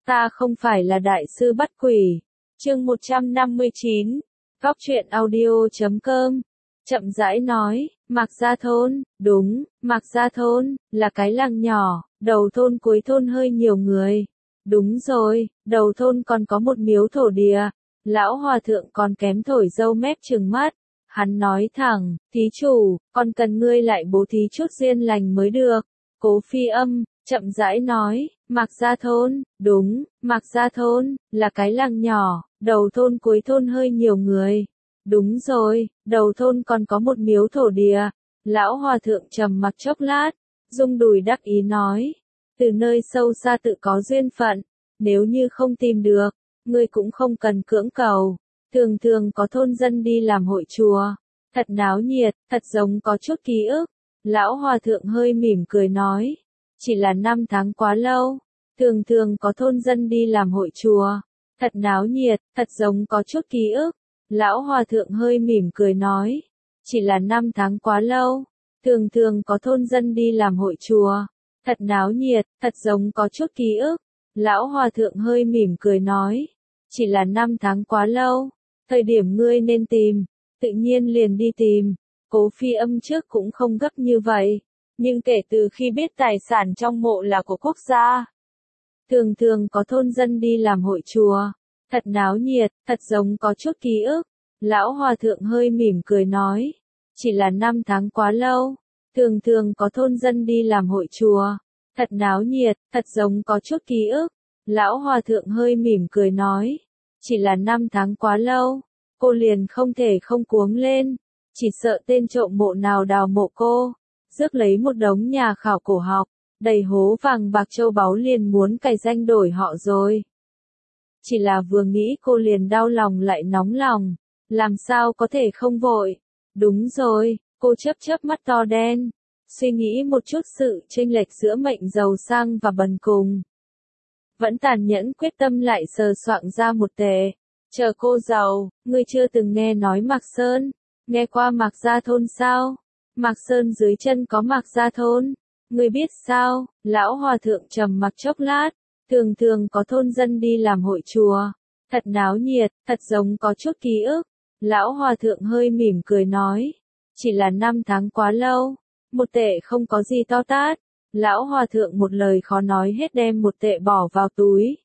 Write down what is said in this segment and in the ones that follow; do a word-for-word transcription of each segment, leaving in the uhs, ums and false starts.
ta không phải là đại sư bắt quỷ. Chương một trăm năm mươi chín, Góc truyện audio chấm com, chậm rãi nói, Mạc Gia Thôn, đúng, Mạc Gia Thôn, là cái làng nhỏ, đầu thôn cuối thôn hơi nhiều người. Đúng rồi, đầu thôn còn có một miếu thổ địa, lão hòa thượng còn kém thổi râu mép trừng mắt. Hắn nói thẳng, thí chủ, còn cần ngươi lại bố thí chút duyên lành mới được. Cố Phi Âm, chậm rãi nói, Mạc Gia Thôn, đúng, Mạc Gia Thôn, là cái làng nhỏ, đầu thôn cuối thôn hơi nhiều người. Đúng rồi, đầu thôn còn có một miếu thổ địa. Lão hòa thượng trầm mặc chốc lát, rung đùi đắc ý nói, từ nơi sâu xa tự có duyên phận, nếu như không tìm được, ngươi cũng không cần cưỡng cầu. Thường thường có thôn dân đi làm hội chùa, thật náo nhiệt, thật giống có chút ký ức. Lão hòa thượng hơi mỉm cười nói, chỉ là năm tháng quá lâu, thường thường có thôn dân đi làm hội chùa, thật náo nhiệt, thật giống có chút ký ức. Lão hòa thượng hơi mỉm cười nói, chỉ là năm tháng quá lâu, thường thường có thôn dân đi làm hội chùa, thật náo nhiệt, thật giống có chút ký ức. Lão hòa thượng hơi mỉm cười nói, chỉ là năm tháng quá lâu, thời điểm ngươi nên tìm, tự nhiên liền đi tìm. Cố Phi Âm trước cũng không gấp như vậy, nhưng kể từ khi biết tài sản trong mộ là của quốc gia, thường thường có thôn dân đi làm hội chùa, thật náo nhiệt, thật giống có chút ký ức. Lão hòa thượng hơi mỉm cười nói, chỉ là năm tháng quá lâu, thường thường có thôn dân đi làm hội chùa, thật náo nhiệt, thật giống có chút ký ức. Lão hòa thượng hơi mỉm cười nói, chỉ là năm tháng quá lâu, cô liền không thể không cuống lên, chỉ sợ tên trộm mộ nào đào mộ cô, rước lấy một đống nhà khảo cổ học, đầy hố vàng bạc châu báu liền muốn cài danh đổi họ rồi. Chỉ là vừa nghĩ cô liền đau lòng lại nóng lòng, làm sao có thể không vội. Đúng rồi, cô chớp chớp mắt to đen, suy nghĩ một chút sự chênh lệch giữa mệnh giàu sang và bần cùng. Vẫn tàn nhẫn quyết tâm lại sờ soạng ra một tệ. Chờ cô giàu, ngươi chưa từng nghe nói Mạc Sơn, nghe qua Mạc Gia Thôn sao? Mạc Sơn dưới chân có Mạc Gia Thôn, ngươi biết sao? Lão hòa thượng trầm mặc chốc lát, thường thường có thôn dân đi làm hội chùa, thật náo nhiệt, thật giống có chút ký ức. Lão hòa thượng hơi mỉm cười nói, chỉ là năm tháng quá lâu, một tệ không có gì to tát. Lão hòa thượng một lời khó nói hết đem một tệ bỏ vào túi.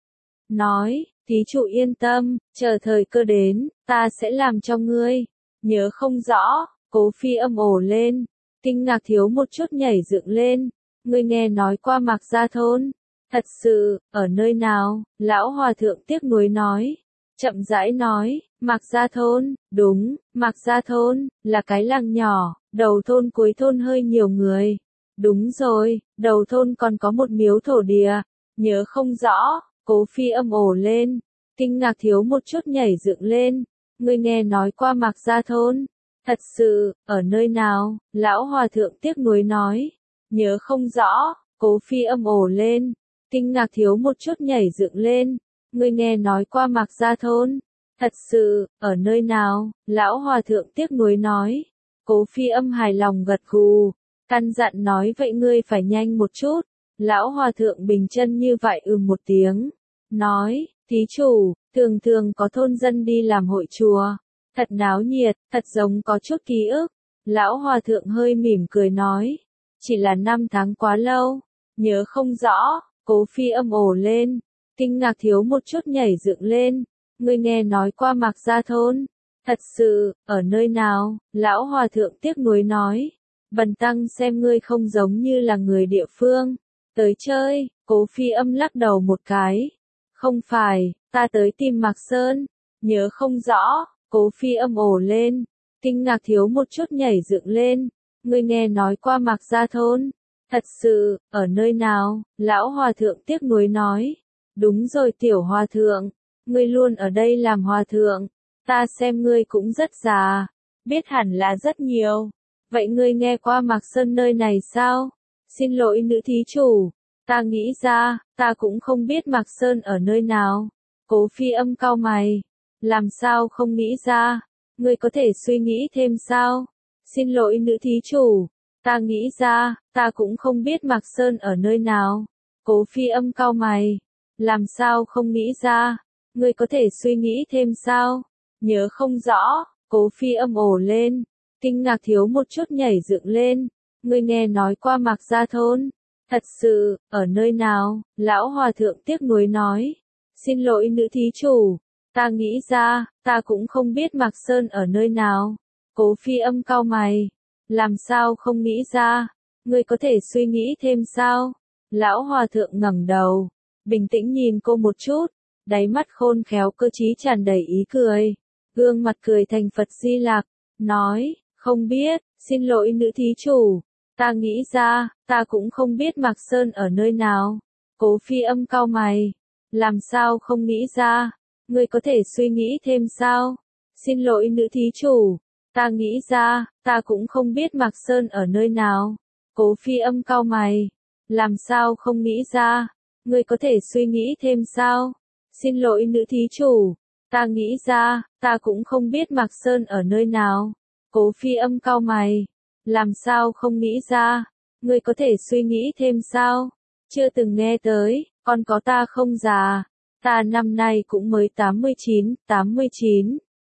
Nói, thí chủ yên tâm, chờ thời cơ đến, ta sẽ làm cho ngươi. Nhớ không rõ, Cố Phi Âm ồ lên, kinh ngạc thiếu một chút nhảy dựng lên. Ngươi nghe nói qua Mạc Gia Thôn? Thật sự, ở nơi nào? Lão hòa thượng tiếc nuối nói, chậm rãi nói, Mạc Gia Thôn, đúng, Mạc Gia Thôn, là cái làng nhỏ, đầu thôn cuối thôn hơi nhiều người. Đúng rồi, đầu thôn còn có một miếu thổ địa, nhớ không rõ. Cố Phi Âm ồ lên, kinh ngạc thiếu một chút nhảy dựng lên. Ngươi nghe nói qua Mạc Gia Thôn? Thật sự, ở nơi nào? Lão hòa thượng tiếc nuối nói, nhớ không rõ. Cố Phi Âm ồ lên, kinh ngạc thiếu một chút nhảy dựng lên. Ngươi nghe nói qua Mạc Gia Thôn? Thật sự, ở nơi nào? Lão hòa thượng tiếc nuối nói. Cố Phi Âm hài lòng gật gù, căn dặn nói vậy ngươi phải nhanh một chút. Lão hòa thượng bình chân như vậy ừ một tiếng, nói, thí chủ, thường thường có thôn dân đi làm hội chùa, thật náo nhiệt, thật giống có chút ký ức. Lão hòa thượng hơi mỉm cười nói, chỉ là năm tháng quá lâu, nhớ không rõ. Cố Phi Âm ồ lên, kinh ngạc thiếu một chút nhảy dựng lên. Ngươi nghe nói qua Mạc Gia Thôn? Thật sự, ở nơi nào? Lão hòa thượng tiếc nuối nói, bần tăng xem ngươi không giống như là người địa phương tới chơi. Cố Phi Âm lắc đầu một cái, không phải, ta tới tìm Mạc Sơn, nhớ không rõ. Cố Phi Âm ồ lên, kinh ngạc thiếu một chút nhảy dựng lên. Ngươi nghe nói qua Mạc Gia Thôn? Thật sự, ở nơi nào? Lão hòa thượng tiếc nuối nói, đúng rồi tiểu hòa thượng, ngươi luôn ở đây làm hòa thượng, ta xem ngươi cũng rất già, biết hẳn là rất nhiều. Vậy ngươi nghe qua Mạc Sơn nơi này sao? Xin lỗi nữ thí chủ, ta nghĩ ra, ta cũng không biết Mạc Sơn ở nơi nào. Cố Phi Âm cau mày, làm sao không nghĩ ra? Ngươi có thể suy nghĩ thêm sao? Xin lỗi nữ thí chủ, ta nghĩ ra, ta cũng không biết Mạc Sơn ở nơi nào. Cố Phi Âm cau mày, Làm sao không nghĩ ra? Ngươi có thể suy nghĩ thêm sao? Nhớ không rõ, Cố Phi Âm ồ lên, kinh ngạc thiếu một chút nhảy dựng lên. Ngươi nghe nói qua Mạc Gia Thôn? Thật sự, ở nơi nào? Lão Hòa Thượng tiếc nuối nói. Xin lỗi nữ thí chủ, ta nghĩ ra, ta cũng không biết Mạc Sơn ở nơi nào. Cố Phi Âm cau mày. Làm sao không nghĩ ra? Ngươi có thể suy nghĩ thêm sao? Lão Hòa Thượng ngẩng đầu, bình tĩnh nhìn cô một chút, đáy mắt khôn khéo cơ trí tràn đầy ý cười. Gương mặt cười thành Phật Di Lặc, nói, không biết, xin lỗi nữ thí chủ, ta nghĩ ra, ta cũng không biết Mạc Sơn ở nơi nào. Cố Phi Âm cau mày, làm sao không nghĩ ra? Ngươi có thể suy nghĩ thêm sao? Xin lỗi nữ thí chủ, ta nghĩ ra, ta cũng không biết Mạc Sơn ở nơi nào. Cố Phi Âm cau mày, làm sao không nghĩ ra? Ngươi có thể suy nghĩ thêm sao? Xin lỗi nữ thí chủ, ta nghĩ ra, ta cũng không biết Mạc Sơn ở nơi nào. Cố Phi Âm cau mày, làm sao không nghĩ ra? Ngươi có thể suy nghĩ thêm sao? Chưa từng nghe tới, còn có ta không già. Ta năm nay cũng mới tám mươi chín, tám mươi chín.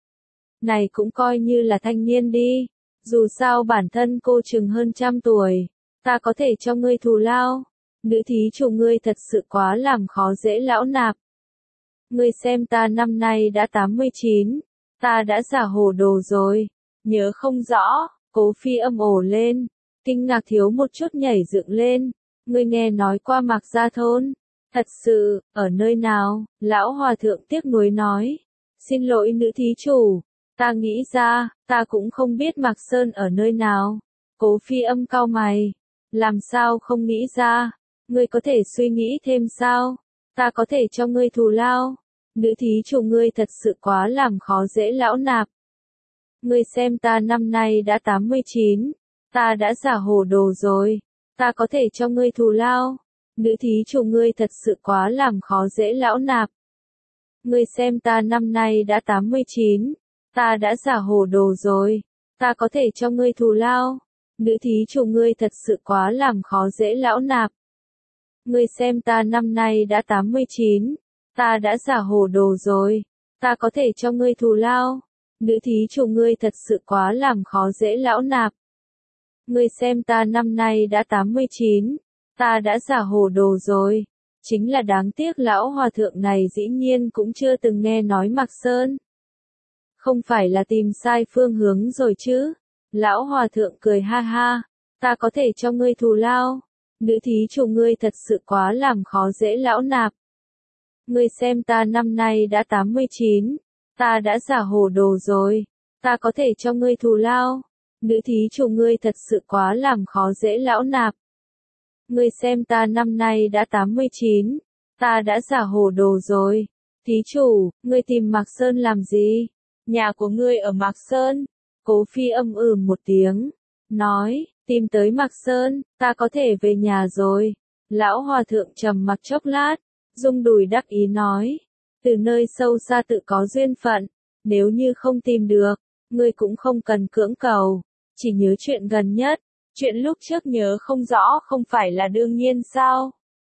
Này cũng coi như là thanh niên đi. Dù sao bản thân cô chừng hơn trăm tuổi. Ta có thể cho ngươi thù lao. Nữ thí chủ ngươi thật sự quá làm khó dễ lão nạp. Ngươi xem ta năm nay đã tám mươi chín. Ta đã giả hồ đồ rồi. Nhớ không rõ, Cố Phi Âm ồ lên. Kinh ngạc thiếu một chút nhảy dựng lên. Ngươi nghe nói qua Mạc Gia Thôn? Thật sự, ở nơi nào? Lão Hòa Thượng tiếc nuối nói. Xin lỗi nữ thí chủ, ta nghĩ ra, ta cũng không biết Mạc Sơn ở nơi nào. Cố Phi Âm cau mày, làm sao không nghĩ ra? Ngươi có thể suy nghĩ thêm sao? Ta có thể cho ngươi thù lao. Nữ thí chủ ngươi thật sự quá làm khó dễ lão nạp. Ngươi xem ta năm nay đã tám mươi chín, ta đã giả hồ đồ rồi. Ta có thể cho ngươi thù lao. Nữ thí chủ ngươi thật sự quá làm khó dễ lão nạp. Ngươi xem ta năm nay đã tám mươi chín, ta đã giả hồ đồ rồi. Ta có thể cho ngươi thù lao. Nữ thí chủ ngươi thật sự quá làm khó dễ lão nạp. Ngươi xem ta năm nay đã tám mươi chín, ta đã giả hồ đồ rồi. Ta có thể cho ngươi thù lao. Nữ thí chủ ngươi thật sự quá làm khó dễ lão nạp. Ngươi xem ta năm nay đã tám mươi chín, ta đã giả hồ đồ rồi. Chính là đáng tiếc lão hòa thượng này dĩ nhiên cũng chưa từng nghe nói Mạc Sơn. Không phải là tìm sai phương hướng rồi chứ? Lão hòa thượng cười ha ha, ta có thể cho ngươi thù lao. Nữ thí chủ ngươi thật sự quá làm khó dễ lão nạp. Ngươi xem ta năm nay đã tám mươi chín, ta đã giả hồ đồ rồi. Ta có thể cho ngươi thù lao. Nữ thí chủ ngươi thật sự quá làm khó dễ lão nạp. Ngươi xem ta năm nay đã tám mươi chín, ta đã giả hồ đồ rồi. Thí chủ, ngươi tìm Mạc Sơn làm gì? Nhà của ngươi ở Mạc Sơn? Cố Phi Âm ừ một tiếng, nói, tìm tới Mạc Sơn, ta có thể về nhà rồi. Lão hòa thượng trầm mặc chốc lát, rung đùi đắc ý nói, từ nơi sâu xa tự có duyên phận, nếu như không tìm được, ngươi cũng không cần cưỡng cầu, chỉ nhớ chuyện gần nhất. Chuyện lúc trước nhớ không rõ không phải là đương nhiên sao?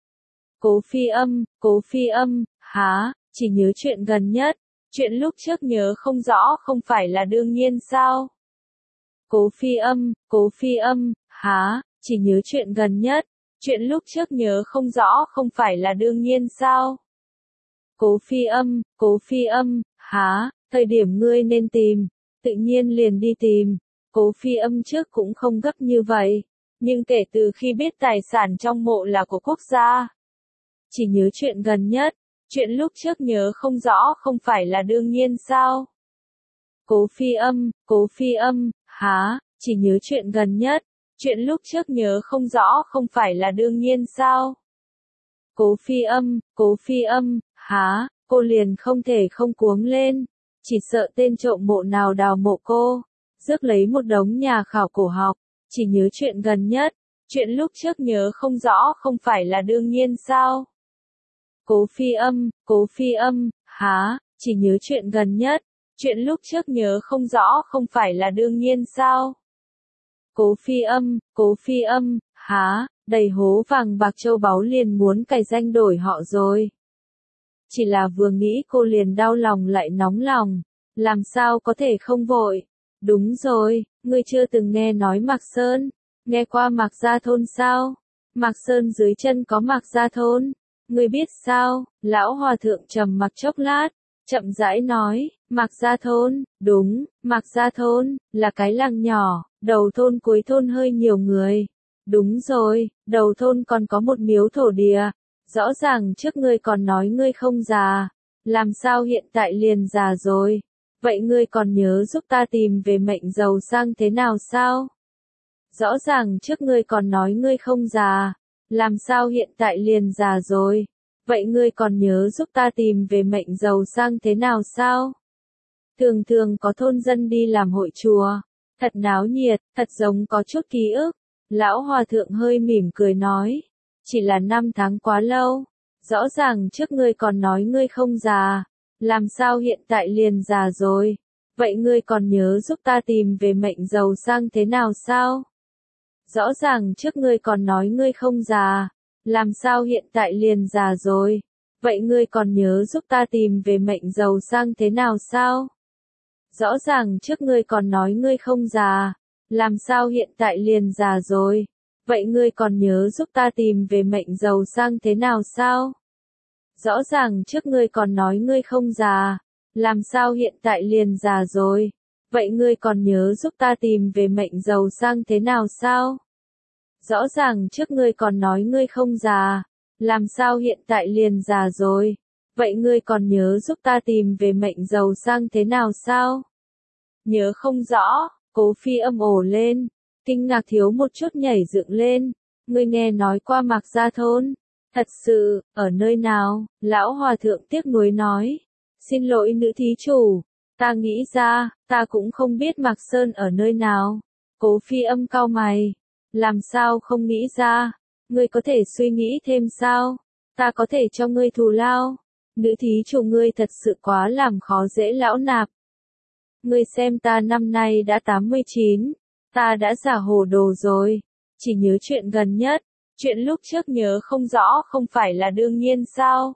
Cố Phi Âm, Cố Phi Âm, há, chỉ nhớ chuyện gần nhất. Chuyện lúc trước nhớ không rõ không phải là đương nhiên sao? Cố Phi Âm, Cố Phi Âm, há, chỉ nhớ chuyện gần nhất. Chuyện lúc trước nhớ không rõ không phải là đương nhiên sao? Cố Phi Âm, Cố Phi Âm, há, thời điểm ngươi nên tìm, tự nhiên liền đi tìm. Cố Phi Âm trước cũng không gấp như vậy, nhưng kể từ khi biết tài sản trong mộ là của quốc gia, chỉ nhớ chuyện gần nhất, chuyện lúc trước nhớ không rõ không phải là đương nhiên sao? Cố Phi Âm, Cố Phi Âm, há, chỉ nhớ chuyện gần nhất, chuyện lúc trước nhớ không rõ không phải là đương nhiên sao? Cố Phi Âm, Cố Phi Âm, há, cô liền không thể không cuống lên, chỉ sợ tên trộm mộ nào đào mộ cô. Rước lấy một đống nhà khảo cổ học, chỉ nhớ chuyện gần nhất, chuyện lúc trước nhớ không rõ không phải là đương nhiên sao? Cố Phi Âm, Cố Phi Âm, há, chỉ nhớ chuyện gần nhất, chuyện lúc trước nhớ không rõ không phải là đương nhiên sao? Cố Phi Âm, Cố Phi Âm, há, đầy hố vàng bạc châu báu liền muốn cày danh đổi họ rồi. chỉ là vừa nghĩ cô liền đau lòng lại nóng lòng, làm sao có thể không vội. Đúng rồi, ngươi chưa từng nghe nói Mạc Sơn, nghe qua Mạc Gia Thôn sao? Mạc Sơn dưới chân có Mạc Gia Thôn, ngươi biết sao? Lão Hòa Thượng trầm mặc chốc lát, chậm rãi nói, Mạc Gia Thôn, đúng, Mạc Gia Thôn, là cái làng nhỏ, đầu thôn cuối thôn hơi nhiều người. Đúng rồi, đầu thôn còn có một miếu thổ địa, rõ ràng trước ngươi còn nói ngươi không già, làm sao hiện tại liền già rồi? Vậy ngươi còn nhớ giúp ta tìm về mệnh giàu sang thế nào sao? Rõ ràng trước ngươi còn nói ngươi không già, làm sao hiện tại liền già rồi? Vậy ngươi còn nhớ giúp ta tìm về mệnh giàu sang thế nào sao? Thường thường có thôn dân đi làm hội chùa, thật náo nhiệt, thật giống có chút ký ức. Lão Hòa Thượng hơi mỉm cười nói, chỉ là năm tháng quá lâu, rõ ràng trước ngươi còn nói ngươi không già, làm sao hiện tại liền già rồi? Vậy ngươi còn nhớ giúp ta tìm về mệnh giàu sang thế nào sao? Rõ ràng trước ngươi còn nói ngươi không già, làm sao hiện tại liền già rồi? Vậy ngươi còn nhớ giúp ta tìm về mệnh giàu sang thế nào sao? Rõ ràng trước ngươi còn nói ngươi không già, làm sao hiện tại liền già rồi? Vậy ngươi còn nhớ giúp ta tìm về mệnh giàu sang thế nào sao? Rõ ràng trước ngươi còn nói ngươi không già, làm sao hiện tại liền già rồi? Vậy ngươi còn nhớ giúp ta tìm về mệnh giàu sang thế nào sao? Rõ ràng trước ngươi còn nói ngươi không già, làm sao hiện tại liền già rồi? Vậy ngươi còn nhớ giúp ta tìm về mệnh giàu sang thế nào sao? Nhớ không rõ, Cố Phi Âm ồ lên, kinh ngạc thiếu một chút nhảy dựng lên, ngươi nghe nói qua Mạc Gia Thôn? Thật sự, ở nơi nào? Lão Hòa Thượng tiếc nuối nói, xin lỗi nữ thí chủ, ta nghĩ ra, ta cũng không biết Mạc Sơn ở nơi nào. Cố Phi Âm cau mày, làm sao không nghĩ ra? Ngươi có thể suy nghĩ thêm sao? Ta có thể cho ngươi thù lao. Nữ thí chủ ngươi thật sự quá làm khó dễ lão nạp. Ngươi xem ta năm nay đã tám mươi chín, ta đã giả hồ đồ rồi, chỉ nhớ chuyện gần nhất, chuyện lúc trước nhớ không rõ không phải là đương nhiên sao?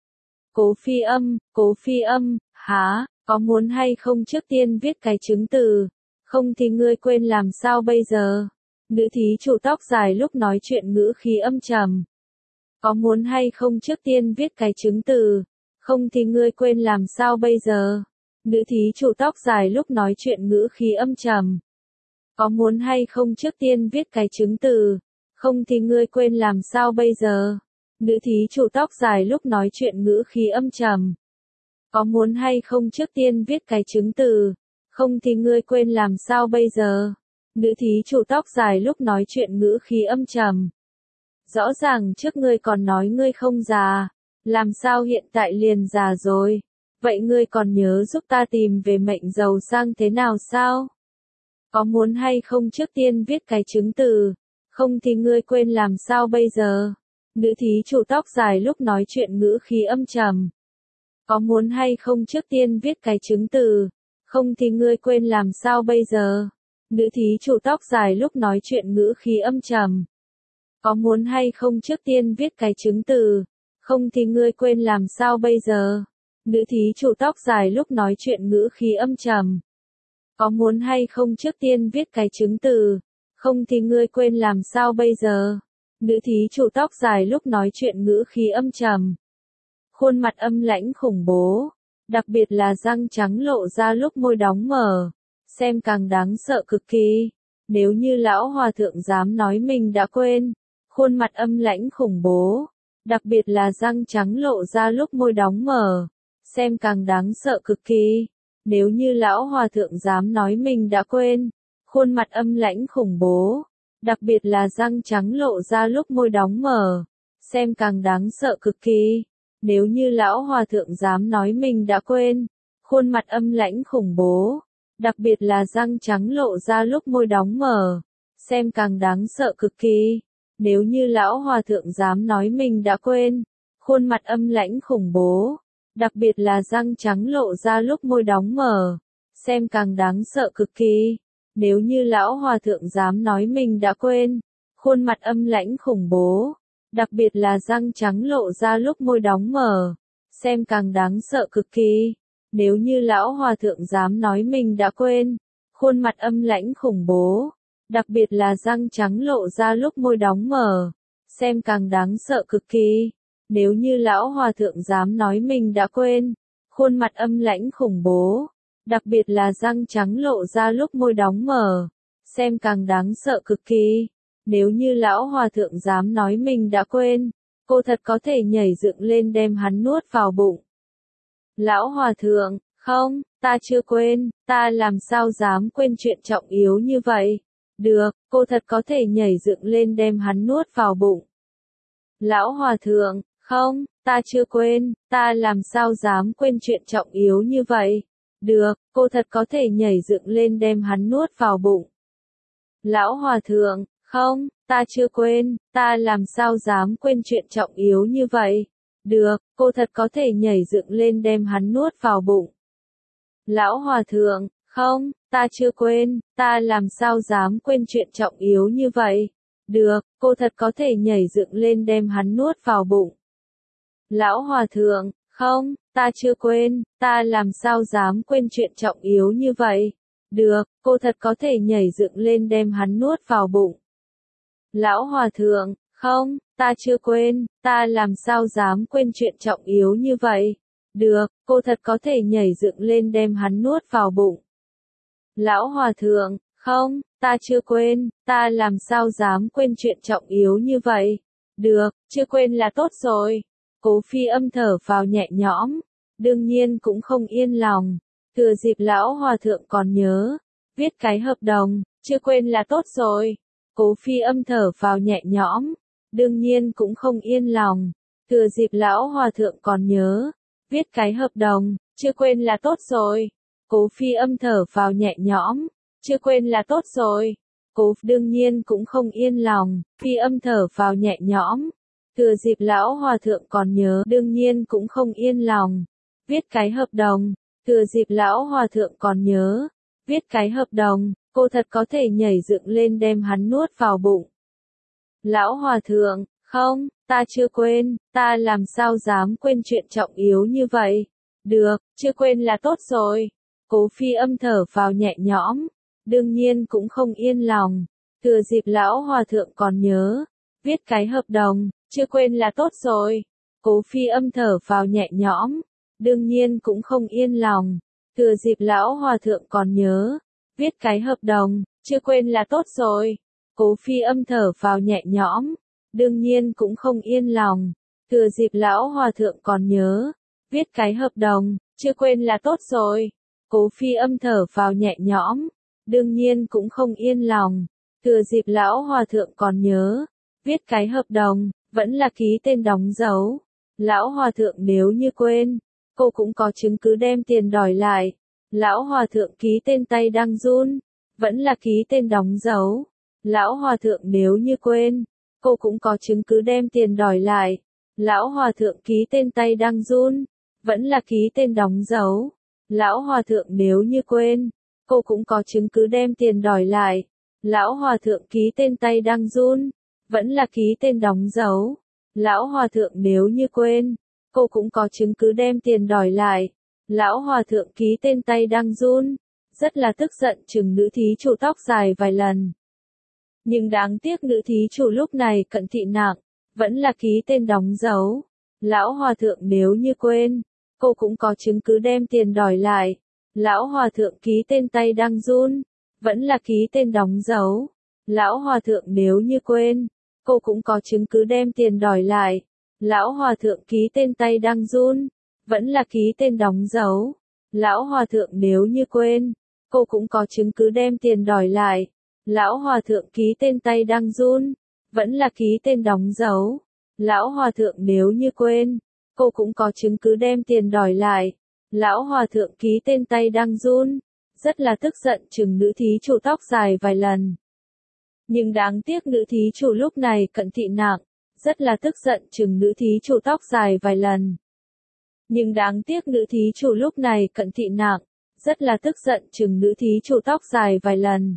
Cố Phi Âm, Cố Phi Âm, hả, có muốn hay không trước tiên viết cái chứng từ, không thì ngươi quên làm sao bây giờ? Nữ thí chủ tóc dài lúc nói chuyện ngữ khí âm trầm. Có muốn hay không trước tiên viết cái chứng từ, không thì ngươi quên làm sao bây giờ? Nữ thí chủ tóc dài lúc nói chuyện ngữ khí âm trầm. Có muốn hay không trước tiên viết cái chứng từ, không thì ngươi quên làm sao bây giờ? Nữ thí chủ tóc dài lúc nói chuyện ngữ khí âm trầm. Có muốn hay không trước tiên viết cái chứng từ, không thì ngươi quên làm sao bây giờ? Nữ thí chủ tóc dài lúc nói chuyện ngữ khí âm trầm. Rõ ràng trước ngươi còn nói ngươi không già, làm sao hiện tại liền già rồi? Vậy ngươi còn nhớ giúp ta tìm về mệnh giàu sang thế nào sao? Có muốn hay không trước tiên viết cái chứng từ, không thì ngươi quên làm sao bây giờ? Nữ thí chủ tóc dài lúc nói chuyện ngữ khí âm trầm. Có muốn hay không trước tiên viết cái chứng từ, không thì ngươi quên làm sao bây giờ? Nữ thí chủ tóc dài lúc nói chuyện ngữ khí âm trầm. Có muốn hay không trước tiên viết cái chứng từ, không thì ngươi quên làm sao bây giờ? Nữ thí chủ tóc dài lúc nói chuyện ngữ khí âm trầm. Có muốn hay không trước tiên viết cái chứng từ, không thì ngươi quên làm sao bây giờ? Nữ thí chủ tóc dài lúc nói chuyện ngữ khí âm trầm. Khuôn mặt âm lãnh khủng bố, đặc biệt là răng trắng lộ ra lúc môi đóng mở, xem càng đáng sợ cực kỳ. Nếu như lão hòa thượng dám nói mình đã quên, khuôn mặt âm lãnh khủng bố, đặc biệt là răng trắng lộ ra lúc môi đóng mở, xem càng đáng sợ cực kỳ. Nếu như lão hòa thượng dám nói mình đã quên, khuôn mặt âm lãnh khủng bố, đặc biệt là răng trắng lộ ra lúc môi đóng mở, xem càng đáng sợ cực kỳ. Nếu như lão hòa thượng dám nói mình đã quên, khuôn mặt âm lãnh khủng bố, đặc biệt là răng trắng lộ ra lúc môi đóng mở, xem càng đáng sợ cực kỳ. Nếu như lão hòa thượng dám nói mình đã quên, khuôn mặt âm lãnh khủng bố, đặc biệt là răng trắng lộ ra lúc môi đóng mở, xem càng đáng sợ cực kỳ. Nếu như lão hòa thượng dám nói mình đã quên, khuôn mặt âm lãnh khủng bố, đặc biệt là răng trắng lộ ra lúc môi đóng mở, xem càng đáng sợ cực kỳ. Nếu như lão hòa thượng dám nói mình đã quên, khuôn mặt âm lãnh khủng bố, đặc biệt là răng trắng lộ ra lúc môi đóng mở, xem càng đáng sợ cực kỳ. Nếu như lão hòa thượng dám nói mình đã quên, khuôn mặt âm lãnh khủng bố, đặc biệt là răng trắng lộ ra lúc môi đóng mở, xem càng đáng sợ cực kỳ. Nếu như lão hòa thượng dám nói mình đã quên, cô thật có thể nhảy dựng lên đem hắn nuốt vào bụng. Lão hòa thượng, không, ta chưa quên, ta làm sao dám quên chuyện trọng yếu như vậy. Được, cô thật có thể nhảy dựng lên đem hắn nuốt vào bụng. Lão hòa thượng, không, ta chưa quên, ta làm sao dám quên chuyện trọng yếu như vậy. Được, cô thật có thể nhảy dựng lên đem hắn nuốt vào bụng. Lão hòa thượng, không, ta chưa quên, ta làm sao dám quên chuyện trọng yếu như vậy. Được, cô thật có thể nhảy dựng lên đem hắn nuốt vào bụng. Lão hòa thượng, không, ta chưa quên, ta làm sao dám quên chuyện trọng yếu như vậy. Được, cô thật có thể nhảy dựng lên đem hắn nuốt vào bụng. Lão hòa thượng, không, ta chưa quên, ta làm sao dám quên chuyện trọng yếu như vậy. Được, cô thật có thể nhảy dựng lên đem hắn nuốt vào bụng. Lão hòa thượng, không, ta chưa quên, ta làm sao dám quên chuyện trọng yếu như vậy. Được, cô thật có thể nhảy dựng lên đem hắn nuốt vào bụng. Lão hòa thượng, không, ta chưa quên, ta làm sao dám quên chuyện trọng yếu như vậy. Được, chưa quên là tốt rồi. Cố Phi Âm thở phào nhẹ nhõm, đương nhiên cũng không yên lòng. Thừa dịp lão hòa thượng còn nhớ, viết cái hợp đồng, chưa quên là tốt rồi. Cố Phi Âm thở phào nhẹ nhõm, đương nhiên cũng không yên lòng. Thừa dịp lão hòa thượng còn nhớ, viết cái hợp đồng, chưa quên là tốt rồi. Cố Phi Âm thở phào nhẹ nhõm, chưa quên là tốt rồi. Cố đương nhiên cũng không yên lòng, Phi Âm thở phào nhẹ nhõm. Thừa dịp lão hòa thượng còn nhớ, đương nhiên cũng không yên lòng. Viết cái hợp đồng, thừa dịp lão hòa thượng còn nhớ, viết cái hợp đồng, cô thật có thể nhảy dựng lên đem hắn nuốt vào bụng. Lão hòa thượng, không, ta chưa quên, ta làm sao dám quên chuyện trọng yếu như vậy. Được, chưa quên là tốt rồi. Cố Phi Âm thở phào nhẹ nhõm, đương nhiên cũng không yên lòng. Thừa dịp lão hòa thượng còn nhớ, viết cái hợp đồng, chưa quên là tốt rồi. Cố Phi Âm thở phào nhẹ nhõm, đương nhiên cũng không yên lòng. Thừa dịp lão hòa thượng còn nhớ, viết cái hợp đồng, chưa quên là tốt rồi. Cố Phi Âm thở phào nhẹ nhõm, đương nhiên cũng không yên lòng. Thừa dịp lão hòa thượng còn nhớ, viết cái hợp đồng, chưa quên là tốt rồi. Cố Phi Âm thở phào nhẹ nhõm, đương nhiên cũng không yên lòng. Thừa dịp lão hòa thượng còn nhớ, viết cái hợp đồng, vẫn là ký tên đóng dấu. Lão hòa thượng nếu như quên, cô cũng có chứng cứ đem tiền đòi lại. Lão hòa thượng ký tên tay đang run, vẫn là ký tên đóng dấu. Lão hòa thượng nếu như quên, cô cũng có chứng cứ đem tiền đòi lại. Lão hòa thượng ký tên tay đang run, vẫn là ký tên đóng dấu. Lão hòa thượng nếu như quên, cô cũng có chứng cứ đem tiền đòi lại. Lão hòa thượng ký tên tay đang run, vẫn là ký tên đóng dấu. Lão hòa thượng nếu như quên, cô cũng có chứng cứ đem tiền đòi lại. Lão hòa thượng ký tên tay đang run, rất là tức giận chừng nữ thí chủ tóc dài vài lần. Nhưng đáng tiếc nữ thí chủ lúc này cận thị nặng, vẫn là ký tên đóng dấu. Lão hòa thượng nếu như quên, cô cũng có chứng cứ đem tiền đòi lại. Lão hòa thượng ký tên tay đang run, vẫn là ký tên đóng dấu. Lão hòa thượng nếu như quên, cô cũng có chứng cứ đem tiền đòi lại. Lão hòa thượng ký tên tay đang run, vẫn là ký tên đóng dấu. Lão hòa thượng nếu như quên, cô cũng có chứng cứ đem tiền đòi lại. Lão hòa thượng ký tên tay đang run, vẫn là ký tên đóng dấu. Lão hòa thượng nếu như quên, cô cũng có chứng cứ đem tiền đòi lại. Lão hòa thượng ký tên tay đang run, rất là tức giận chừng nữ thí chủ tóc dài vài lần. Nhưng đáng tiếc nữ thí chủ lúc này cận thị nặng, rất là tức giận chừng nữ thí chủ tóc dài vài lần. Nhưng đáng tiếc nữ thí chủ lúc này cận thị nặng, rất là tức giận chừng nữ thí chủ tóc dài vài lần.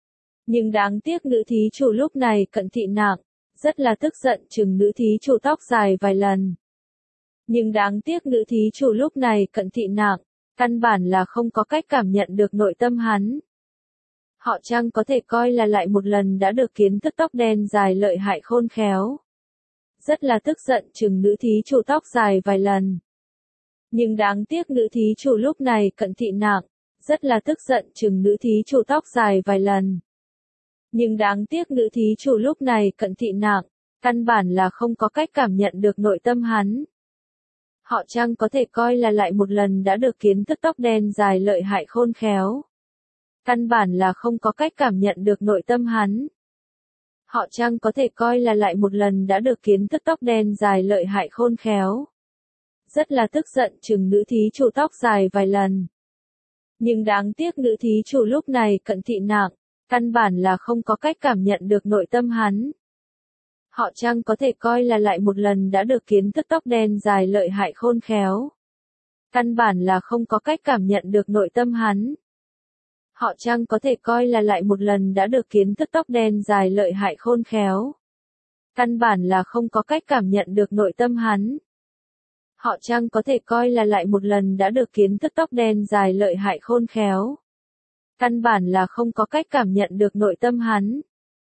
Nhưng đáng tiếc nữ thí chủ lúc này cận thị nặng, rất là tức giận chừng nữ thí chủ tóc dài vài lần. Nhưng đáng tiếc nữ thí chủ lúc này cận thị nặng, căn bản là không có cách cảm nhận được nội tâm hắn. Họ chăng có thể coi là lại một lần đã được kiến thức tóc đen dài lợi hại khôn khéo. Rất là tức giận chừng nữ thí chủ tóc dài vài lần. Nhưng đáng tiếc nữ thí chủ lúc này cận thị nặng, rất là tức giận chừng nữ thí chủ tóc dài vài lần. Nhưng đáng tiếc nữ thí chủ lúc này cận thị nặng, căn bản là không có cách cảm nhận được nội tâm hắn. Họ chăng có thể coi là lại một lần đã được kiến thức tóc đen dài lợi hại khôn khéo. Căn bản là không có cách cảm nhận được nội tâm hắn. Họ chăng có thể coi là lại một lần đã được kiến thức tóc đen dài lợi hại khôn khéo. Rất là tức giận chừng nữ thí chủ tóc dài vài lần. Nhưng đáng tiếc nữ thí chủ lúc này cận thị nặng, căn bản là không có cách cảm nhận được nội tâm hắn. Họ chăng có thể coi là lại một lần đã được kiến thức tóc đen dài lợi hại khôn khéo. Căn bản là không có cách cảm nhận được nội tâm hắn. Họ chăng có thể coi là lại một lần đã được kiến thức tóc đen dài lợi hại khôn khéo. Căn bản là không có cách cảm nhận được nội tâm hắn. Họ chăng có thể coi là lại một lần đã được kiến thức tóc đen dài lợi hại khôn khéo. Căn bản là không có cách cảm nhận được nội tâm hắn.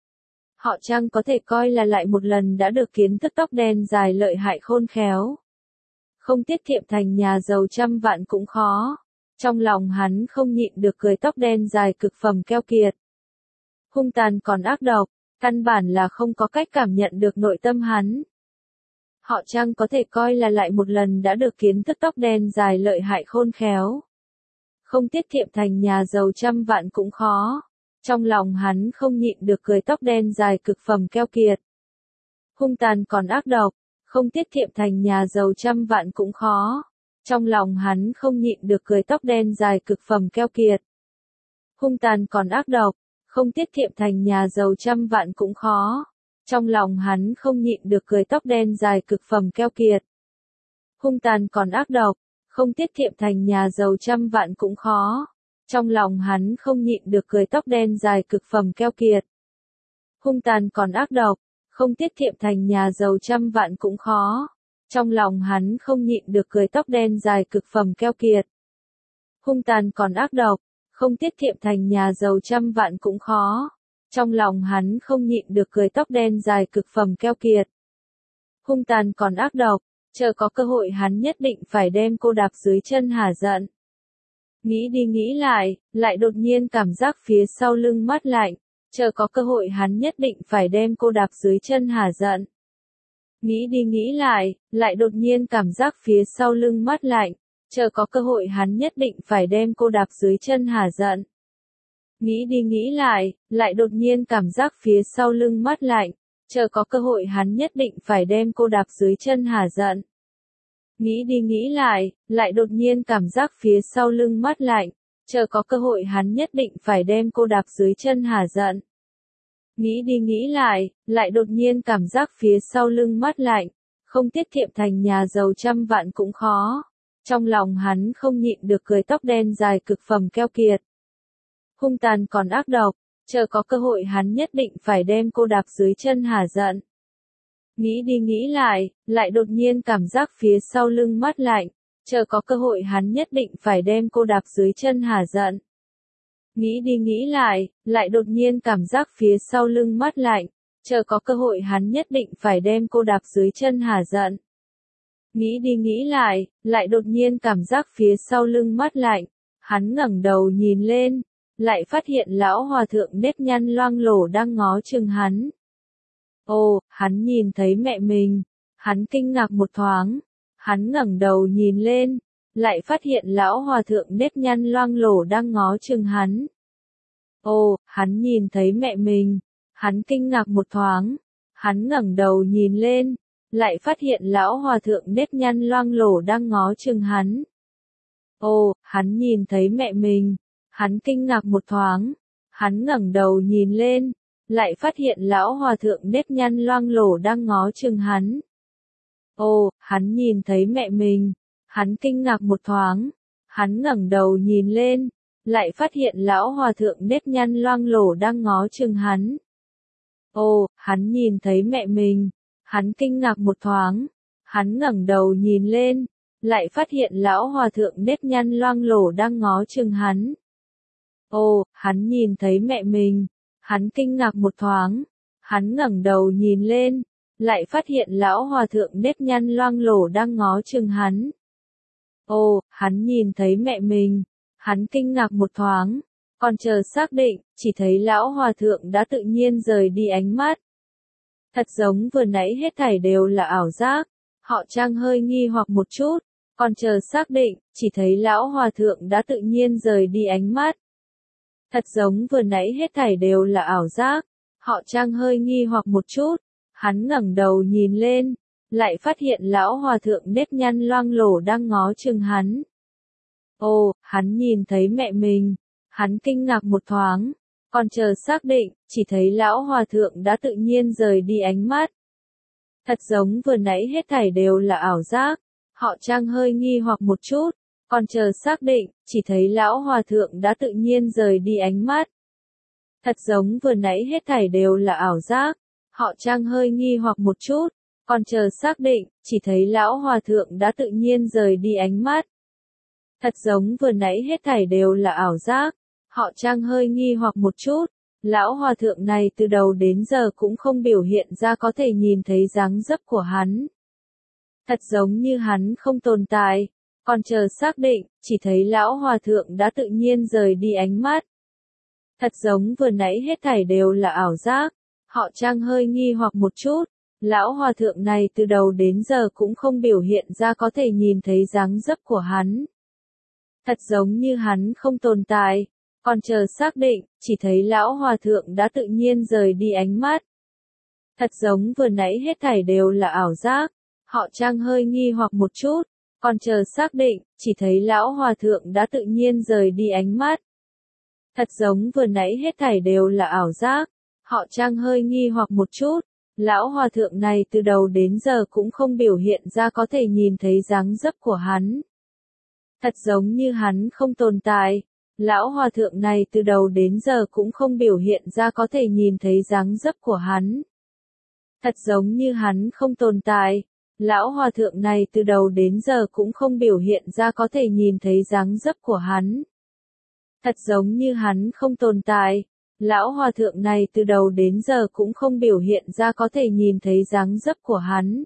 Họ chăng có thể coi là lại một lần đã được kiến thức tóc đen dài lợi hại khôn khéo. Không tiết kiệm thành nhà giàu trăm vạn cũng khó. Trong lòng hắn không nhịn được cười tóc đen dài cực phẩm keo kiệt. Hung tàn còn ác độc, căn bản là không có cách cảm nhận được nội tâm hắn. Họ chăng có thể coi là lại một lần đã được kiến thức tóc đen dài lợi hại khôn khéo. Không tiết kiệm thành nhà giàu trăm vạn cũng khó. Trong lòng hắn không nhịn được cười tóc đen dài cực phẩm keo kiệt. Hung tàn còn ác độc, không tiết kiệm thành nhà giàu trăm vạn cũng khó. Trong lòng hắn không nhịn được cười tóc đen dài cực phẩm keo kiệt. Hung tàn còn ác độc, không tiết kiệm thành nhà giàu trăm vạn cũng khó. Trong lòng hắn không nhịn được cười tóc đen dài cực phẩm keo kiệt. Hung tàn còn ác độc, không tiết kiệm thành nhà giàu trăm vạn cũng khó. Trong lòng hắn không nhịn được cười tóc đen dài cực phẩm keo kiệt. Hung tàn còn ác độc, không tiết kiệm thành nhà giàu trăm vạn cũng khó. Trong lòng hắn không nhịn được cười tóc đen dài cực phẩm keo kiệt. Hung tàn còn ác độc, không tiết kiệm thành nhà giàu trăm vạn cũng khó. Trong lòng hắn không nhịn được cười tóc đen dài cực phẩm keo kiệt. Hung tàn còn ác độc, chờ có cơ hội hắn nhất định phải đem cô đạp dưới chân hả giận. Nghĩ đi nghĩ lại, lại đột nhiên cảm giác phía sau lưng mát lạnh, chờ có cơ hội hắn nhất định phải đem cô đạp dưới chân hả giận. Nghĩ đi nghĩ lại, lại đột nhiên cảm giác phía sau lưng mát lạnh, chờ có cơ hội hắn nhất định phải đem cô đạp dưới chân hả giận. Nghĩ đi nghĩ lại, lại đột nhiên cảm giác phía sau lưng mát lạnh, chờ có cơ hội hắn nhất định phải đem cô đạp dưới chân hả giận. Nghĩ đi nghĩ lại, lại đột nhiên cảm giác phía sau lưng mát lạnh, chờ có cơ hội hắn nhất định phải đem cô đạp dưới chân hả giận. Nghĩ đi nghĩ lại, lại đột nhiên cảm giác phía sau lưng mát lạnh, không tiết kiệm thành nhà giàu trăm vạn cũng khó. Trong lòng hắn không nhịn được cười tóc đen dài cực phẩm keo kiệt. Hung tàn còn ác độc, chờ có cơ hội hắn nhất định phải đem cô đạp dưới chân hả giận. Nghĩ đi nghĩ lại, lại đột nhiên cảm giác phía sau lưng mát lạnh, chờ có cơ hội hắn nhất định phải đem cô đạp dưới chân hả giận. Nghĩ đi nghĩ lại, lại đột nhiên cảm giác phía sau lưng mát lạnh, chờ có cơ hội hắn nhất định phải đem cô đạp dưới chân hả giận. Nghĩ đi nghĩ lại, lại đột nhiên cảm giác phía sau lưng mát lạnh, hắn ngẩng đầu nhìn lên, lại phát hiện lão hòa thượng nếp nhăn loang lổ đang ngó chừng hắn. Ồ, hắn nhìn thấy mẹ mình, hắn kinh ngạc một thoáng, hắn ngẩng đầu nhìn lên, lại phát hiện lão hòa thượng nếp nhăn loang lổ đang ngó chừng hắn. Ồ, hắn nhìn thấy mẹ mình, hắn kinh ngạc một thoáng, hắn ngẩng đầu nhìn lên, lại phát hiện lão hòa thượng nếp nhăn loang lổ đang ngó chừng hắn. Ồ, hắn nhìn thấy mẹ mình, hắn kinh ngạc một thoáng, hắn ngẩng đầu nhìn lên, lại phát hiện lão hòa thượng nếp nhăn loang lổ đang ngó chừng hắn. Ồ, hắn nhìn thấy mẹ mình, hắn kinh ngạc một thoáng, hắn ngẩng đầu nhìn lên, lại phát hiện lão hòa thượng nếp nhăn loang lổ đang ngó chừng hắn. Ồ, hắn nhìn thấy mẹ mình, hắn kinh ngạc một thoáng, Hắn ngẩng đầu nhìn lên, lại phát hiện lão hòa thượng nếp nhăn loang lổ đang ngó chừng hắn. Ồ, hắn nhìn thấy mẹ mình, hắn kinh ngạc một thoáng, hắn ngẩng đầu nhìn lên, lại phát hiện lão hòa thượng nếp nhăn loang lổ đang ngó chừng hắn. Ồ, hắn nhìn thấy mẹ mình, hắn kinh ngạc một thoáng, còn chờ xác định, chỉ thấy lão hòa thượng đã tự nhiên rời đi ánh mắt. Thật giống vừa nãy hết thảy đều là ảo giác, họ Trang hơi nghi hoặc một chút, còn chờ xác định, chỉ thấy lão hòa thượng đã tự nhiên rời đi ánh mắt. Thật giống vừa nãy hết thảy đều là ảo giác, họ Trang hơi nghi hoặc một chút, hắn ngẩng đầu nhìn lên, lại phát hiện lão hòa thượng nếp nhăn loang lổ đang ngó chừng hắn. Ồ, hắn nhìn thấy mẹ mình, hắn kinh ngạc một thoáng, còn chờ xác định, chỉ thấy lão hòa thượng đã tự nhiên rời đi ánh mắt. Thật giống vừa nãy hết thảy đều là ảo giác, họ Trang hơi nghi hoặc một chút, còn chờ xác định, chỉ thấy lão hòa thượng đã tự nhiên rời đi ánh mắt. Thật giống vừa nãy hết thảy đều là ảo giác, họ Trang hơi nghi hoặc một chút, còn chờ xác định, chỉ thấy lão hòa thượng đã tự nhiên rời đi ánh mắt. Thật giống vừa nãy hết thảy đều là ảo giác, họ Trang hơi nghi hoặc một chút, lão hòa thượng này từ đầu đến giờ cũng không biểu hiện ra có thể nhìn thấy dáng dấp của hắn. Thật giống như hắn không tồn tại, còn chờ xác định, chỉ thấy lão hòa thượng đã tự nhiên rời đi ánh mắt. Thật giống vừa nãy hết thảy đều là ảo giác, họ Trang hơi nghi hoặc một chút, lão hòa thượng này từ đầu đến giờ cũng không biểu hiện ra có thể nhìn thấy dáng dấp của hắn. Thật giống như hắn không tồn tại, còn chờ xác định, chỉ thấy lão hòa thượng đã tự nhiên rời đi ánh mắt. Thật giống vừa nãy hết thảy đều là ảo giác, họ Trang hơi nghi hoặc một chút, còn chờ xác định, chỉ thấy lão hòa thượng đã tự nhiên rời đi ánh mắt. Thật giống vừa nãy hết thảy đều là ảo giác, họ Trang hơi nghi hoặc một chút, lão hòa thượng này từ đầu đến giờ cũng không biểu hiện ra có thể nhìn thấy dáng dấp của hắn. Thật giống như hắn không tồn tại, lão hòa thượng này từ đầu đến giờ cũng không biểu hiện ra có thể nhìn thấy dáng dấp của hắn. Thật giống như hắn không tồn tại, lão hòa thượng này từ đầu đến giờ cũng không biểu hiện ra có thể nhìn thấy dáng dấp của hắn. Thật giống như hắn không tồn tại, lão hòa thượng này từ đầu đến giờ cũng không biểu hiện ra có thể nhìn thấy dáng dấp của hắn.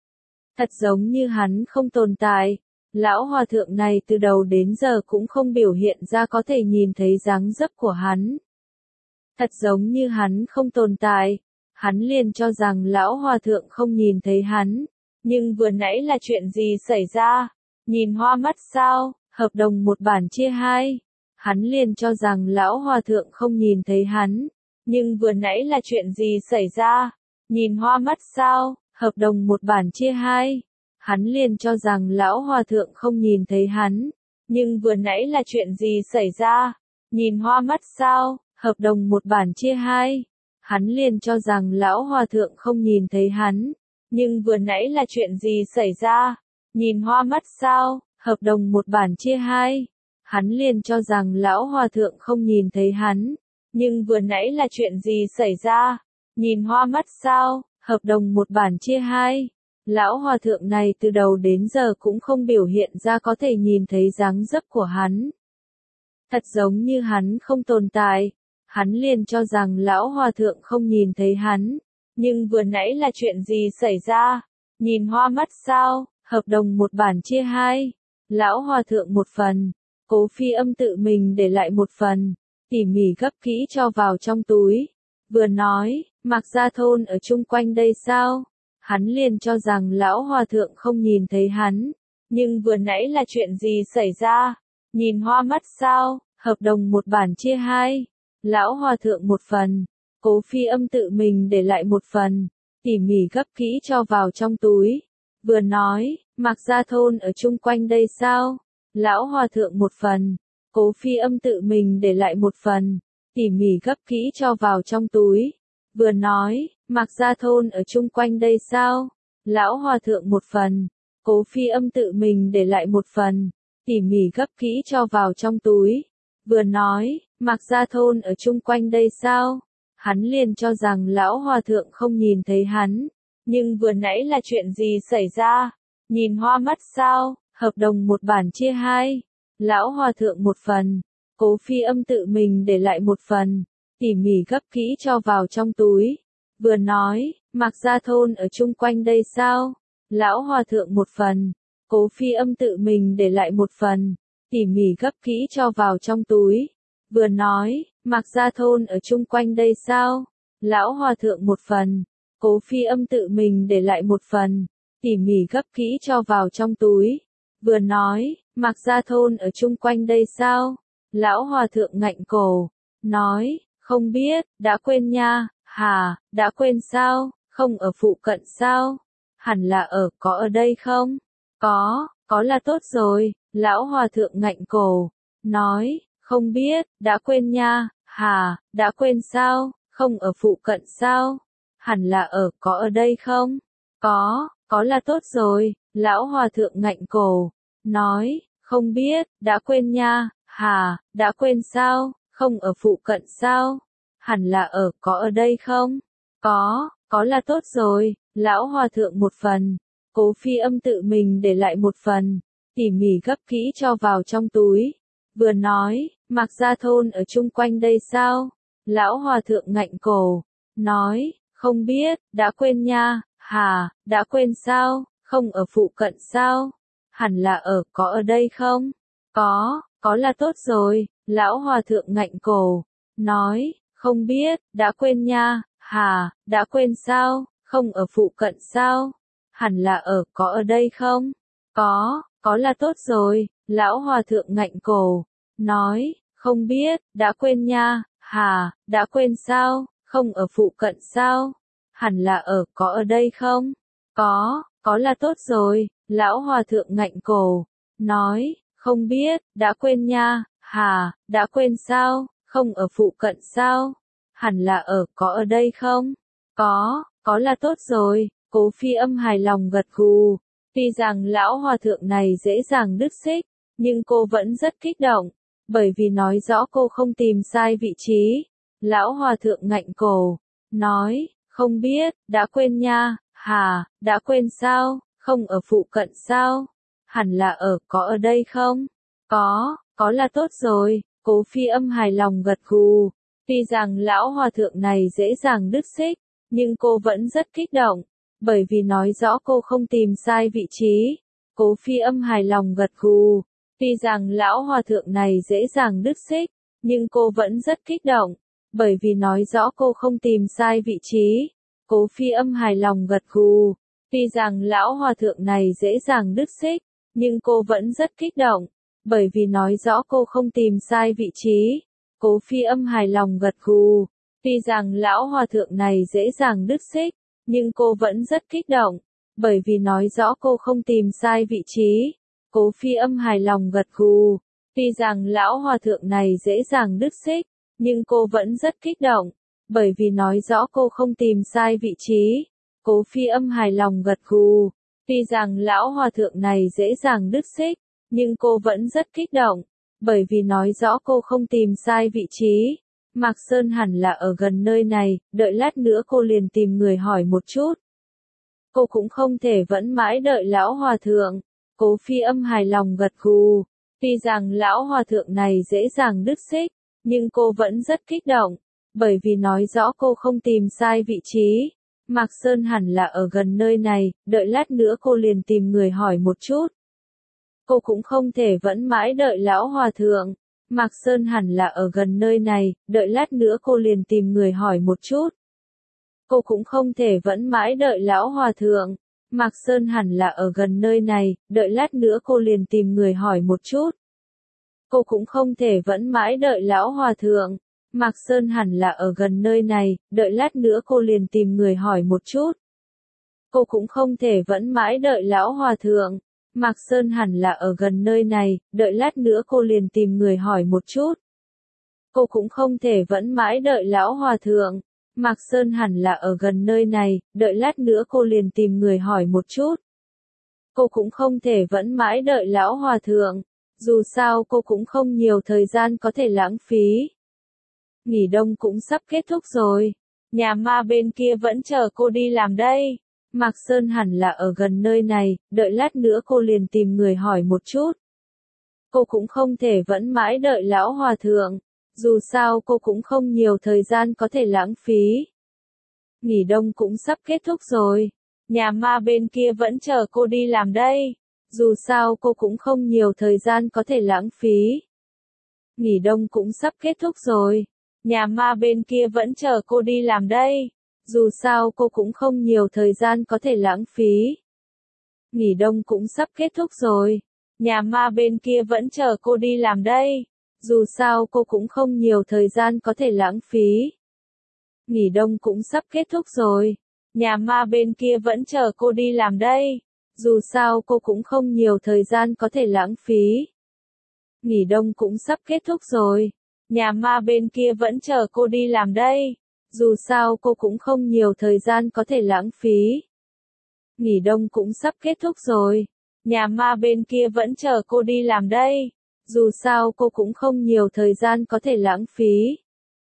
Thật giống như hắn không tồn tại, lão hòa thượng này từ đầu đến giờ cũng không biểu hiện ra có thể nhìn thấy dáng dấp của hắn. Thật giống như hắn không tồn tại, hắn liền cho rằng lão hòa thượng không nhìn thấy hắn. Nhưng vừa nãy là chuyện gì xảy ra? Nhìn hoa mắt sao? Hợp đồng một bản chia hai. Hắn liền cho rằng lão hòa thượng không nhìn thấy hắn. Nhưng vừa nãy là chuyện gì xảy ra? Nhìn hoa mắt sao? Hợp đồng một bản chia hai. Hắn liền cho rằng lão hòa thượng không nhìn thấy hắn. Nhưng vừa nãy là chuyện gì xảy ra? Nhìn hoa mắt sao? Hợp đồng một bản chia hai. Hắn liền cho rằng lão hòa thượng không nhìn thấy hắn. Nhưng vừa nãy là chuyện gì xảy ra? Nhìn hoa mắt sao? Hợp đồng một bản chia hai. Hắn liền cho rằng lão hòa thượng không nhìn thấy hắn. Nhưng vừa nãy là chuyện gì xảy ra? Nhìn hoa mắt sao? Hợp đồng một bản chia hai. Lão hòa thượng này từ đầu đến giờ cũng không biểu hiện ra có thể nhìn thấy dáng dấp của hắn. Thật giống như hắn không tồn tại. Hắn liền cho rằng lão hòa thượng không nhìn thấy hắn. Nhưng vừa nãy là chuyện gì xảy ra? Nhìn hoa mắt sao? Hợp đồng một bản chia hai. Lão hòa thượng một phần. Cố Phi Âm tự mình để lại một phần. Tỉ mỉ gấp kỹ cho vào trong túi. Vừa nói, Mạc Gia Thôn ở chung quanh đây sao? Hắn liền cho rằng lão hòa thượng không nhìn thấy hắn. Nhưng vừa nãy là chuyện gì xảy ra? Nhìn hoa mắt sao? Hợp đồng một bản chia hai. Lão hòa thượng một phần. Cố Phi Âm tự mình để lại một phần. Tỉ mỉ gấp kỹ cho vào trong túi. Vừa nói, Mạc Gia Thôn ở chung quanh đây sao? Lão hòa thượng một phần. Cố Phi Âm tự mình để lại một phần. Tỉ mỉ gấp kỹ cho vào trong túi. Vừa nói, Mạc Gia Thôn ở chung quanh đây sao? Lão hòa thượng một phần. Cố Phi Âm tự mình để lại một phần. Tỉ mỉ gấp kỹ cho vào trong túi. Vừa nói, Mạc Gia Thôn ở chung quanh đây sao? Hắn liền cho rằng lão hòa thượng không nhìn thấy hắn. Nhưng vừa nãy là chuyện gì xảy ra? Nhìn hoa mắt sao? Hợp đồng một bản chia hai. Lão hòa thượng một phần. Cố Phi Âm tự mình để lại một phần. Tỉ mỉ gấp kỹ cho vào trong túi. Vừa nói, Mạc Gia Thôn ở chung quanh đây sao? Lão hòa thượng một phần. Cố Phi Âm tự mình để lại một phần. Tỉ mỉ gấp kỹ cho vào trong túi. Vừa nói, Mạc Gia Thôn ở chung quanh đây sao? Lão hòa thượng một phần. Cố Phi Âm tự mình để lại một phần. Tỉ mỉ gấp kỹ cho vào trong túi. Vừa nói, Mạc Gia Thôn ở chung quanh đây sao? Lão hòa thượng ngạnh cổ. Nói, không biết, đã quên nha. Hà, đã quên sao? Không ở phụ cận sao? Hẳn là ở, có ở đây không? Có, có là tốt rồi. Lão hòa thượng ngạnh cổ. Nói, không biết, đã quên nha. Hà, đã quên sao? Không ở phụ cận sao? Hẳn là ở, có ở đây không? Có, có là tốt rồi. Lão hòa thượng ngạnh cổ. Nói, không biết, đã quên nha. Hà, đã quên sao? Không ở phụ cận sao? Hẳn là ở, có ở đây không? Có, có là tốt rồi. Lão hòa thượng một phần. Cố Phi Âm tự mình để lại một phần. Tỉ mỉ gấp kỹ cho vào trong túi. Vừa nói, Mạc Gia Thôn ở chung quanh đây sao? Lão hòa thượng ngạnh cổ. Nói, không biết, đã quên nha. Hà, đã quên sao? Không ở phụ cận sao? Hẳn là ở, có ở đây không? Có, có là tốt rồi. Lão hòa thượng ngạnh cổ. Nói, không biết, đã quên nha. Hà, đã quên sao? Không ở phụ cận sao? Hẳn là ở, có ở đây không? Có, có là tốt rồi. Lão hòa thượng ngạnh cổ. Nói, không biết, đã quên nha. Hà, đã quên sao? Không ở phụ cận sao? Hẳn là ở, có ở đây không? Có, có là tốt rồi. Lão hòa thượng ngạnh cổ. Nói, không biết, đã quên nha. Hà, đã quên sao? Không ở phụ cận sao? Hẳn là ở, có ở đây không? Có, có là tốt rồi. Cố Phi Âm hài lòng gật gù. Tuy rằng lão hòa thượng này dễ dàng đứt xích, nhưng cô vẫn rất kích động, bởi vì nói rõ cô không tìm sai vị trí. Lão hòa thượng ngạnh cổ. Nói, không biết, đã quên nha. Hà, đã quên sao? Không ở phụ cận sao? Hẳn là ở, có ở đây không? Có, có là tốt rồi. Cố Phi Âm hài lòng gật gù. Tuy rằng lão hòa thượng này dễ dàng đứt xích, nhưng cô vẫn rất kích động, bởi vì nói rõ cô không tìm sai vị trí. Cố Phi Âm hài lòng gật gù. Tuy rằng lão hòa thượng này dễ dàng đứt xích, nhưng cô vẫn rất kích động, bởi vì nói rõ cô không tìm sai vị trí. Cố Phi Âm hài lòng gật gù. Tuy rằng lão hòa thượng này dễ dàng đứt xích, nhưng cô vẫn rất kích động, bởi vì nói rõ cô không tìm sai vị trí. Cố Phi Âm hài lòng gật gù. Tuy rằng lão hòa thượng này dễ dàng đứt xích, nhưng cô vẫn rất kích động, bởi vì nói rõ cô không tìm sai vị trí. Cố Phi Âm hài lòng gật gù. Tuy rằng lão hòa thượng này dễ dàng đứt xích, nhưng cô vẫn rất kích động, bởi vì nói rõ cô không tìm sai vị trí. Cố Phi Âm hài lòng gật gù. Tuy rằng lão hòa thượng này dễ dàng đứt xích, nhưng cô vẫn rất kích động, bởi vì nói rõ cô không tìm sai vị trí. Mạc Sơn hẳn là ở gần nơi này, đợi lát nữa cô liền tìm người hỏi một chút. Cô cũng không thể vẫn mãi đợi lão hòa thượng. Cố Phi Âm hài lòng gật gù. Tuy rằng lão hòa thượng này dễ dàng đứt xích, nhưng cô vẫn rất kích động, bởi vì nói rõ cô không tìm sai vị trí. Mạc Sơn hẳn là ở gần nơi này, đợi lát nữa cô liền tìm người hỏi một chút. Cô cũng không thể vẫn mãi đợi lão hòa thượng. Mạc Sơn hẳn là ở gần nơi này, đợi lát nữa cô liền tìm người hỏi một chút. Cô cũng không thể vẫn mãi đợi lão hòa thượng. Mạc Sơn hẳn là ở gần nơi này, đợi lát nữa cô liền tìm người hỏi một chút. Cô cũng không thể vẫn mãi đợi lão hòa thượng. Mạc Sơn hẳn là ở gần nơi này, đợi lát nữa cô liền tìm người hỏi một chút. Cô cũng không thể vẫn mãi đợi lão hòa thượng. Mạc Sơn hẳn là ở gần nơi này, đợi lát nữa cô liền tìm người hỏi một chút. Cô cũng không thể vẫn mãi đợi lão hòa thượng. Mạc Sơn hẳn là ở gần nơi này, đợi lát nữa cô liền tìm người hỏi một chút. Cô cũng không thể vẫn mãi đợi lão hòa thượng. Dù sao cô cũng không nhiều thời gian có thể lãng phí. Nghỉ đông cũng sắp kết thúc rồi. Nhà ma bên kia vẫn chờ cô đi làm đây. Mạc Sơn hẳn là ở gần nơi này, đợi lát nữa cô liền tìm người hỏi một chút. Cô cũng không thể vẫn mãi đợi lão hòa thượng, dù sao cô cũng không nhiều thời gian có thể lãng phí. Nghỉ đông cũng sắp kết thúc rồi, nhà ma bên kia vẫn chờ cô đi làm đây, dù sao cô cũng không nhiều thời gian có thể lãng phí. Nghỉ đông cũng sắp kết thúc rồi, nhà ma bên kia vẫn chờ cô đi làm đây, dù sao cô cũng không nhiều thời gian có thể lãng phí. Nghỉ đông cũng sắp kết thúc rồi, nhà ma bên kia vẫn chờ cô đi làm đây, dù sao cô cũng không nhiều thời gian có thể lãng phí. Nghỉ đông cũng sắp kết thúc rồi, nhà ma bên kia vẫn chờ cô đi làm đây, dù sao cô cũng không nhiều thời gian có thể lãng phí. Nghỉ đông cũng sắp kết thúc rồi, nhà ma bên kia vẫn chờ cô đi làm đây, dù sao cô cũng không nhiều thời gian có thể lãng phí. Nghỉ đông cũng sắp kết thúc rồi, nhà ma bên kia vẫn chờ cô đi làm đây, dù sao cô cũng không nhiều thời gian có thể lãng phí.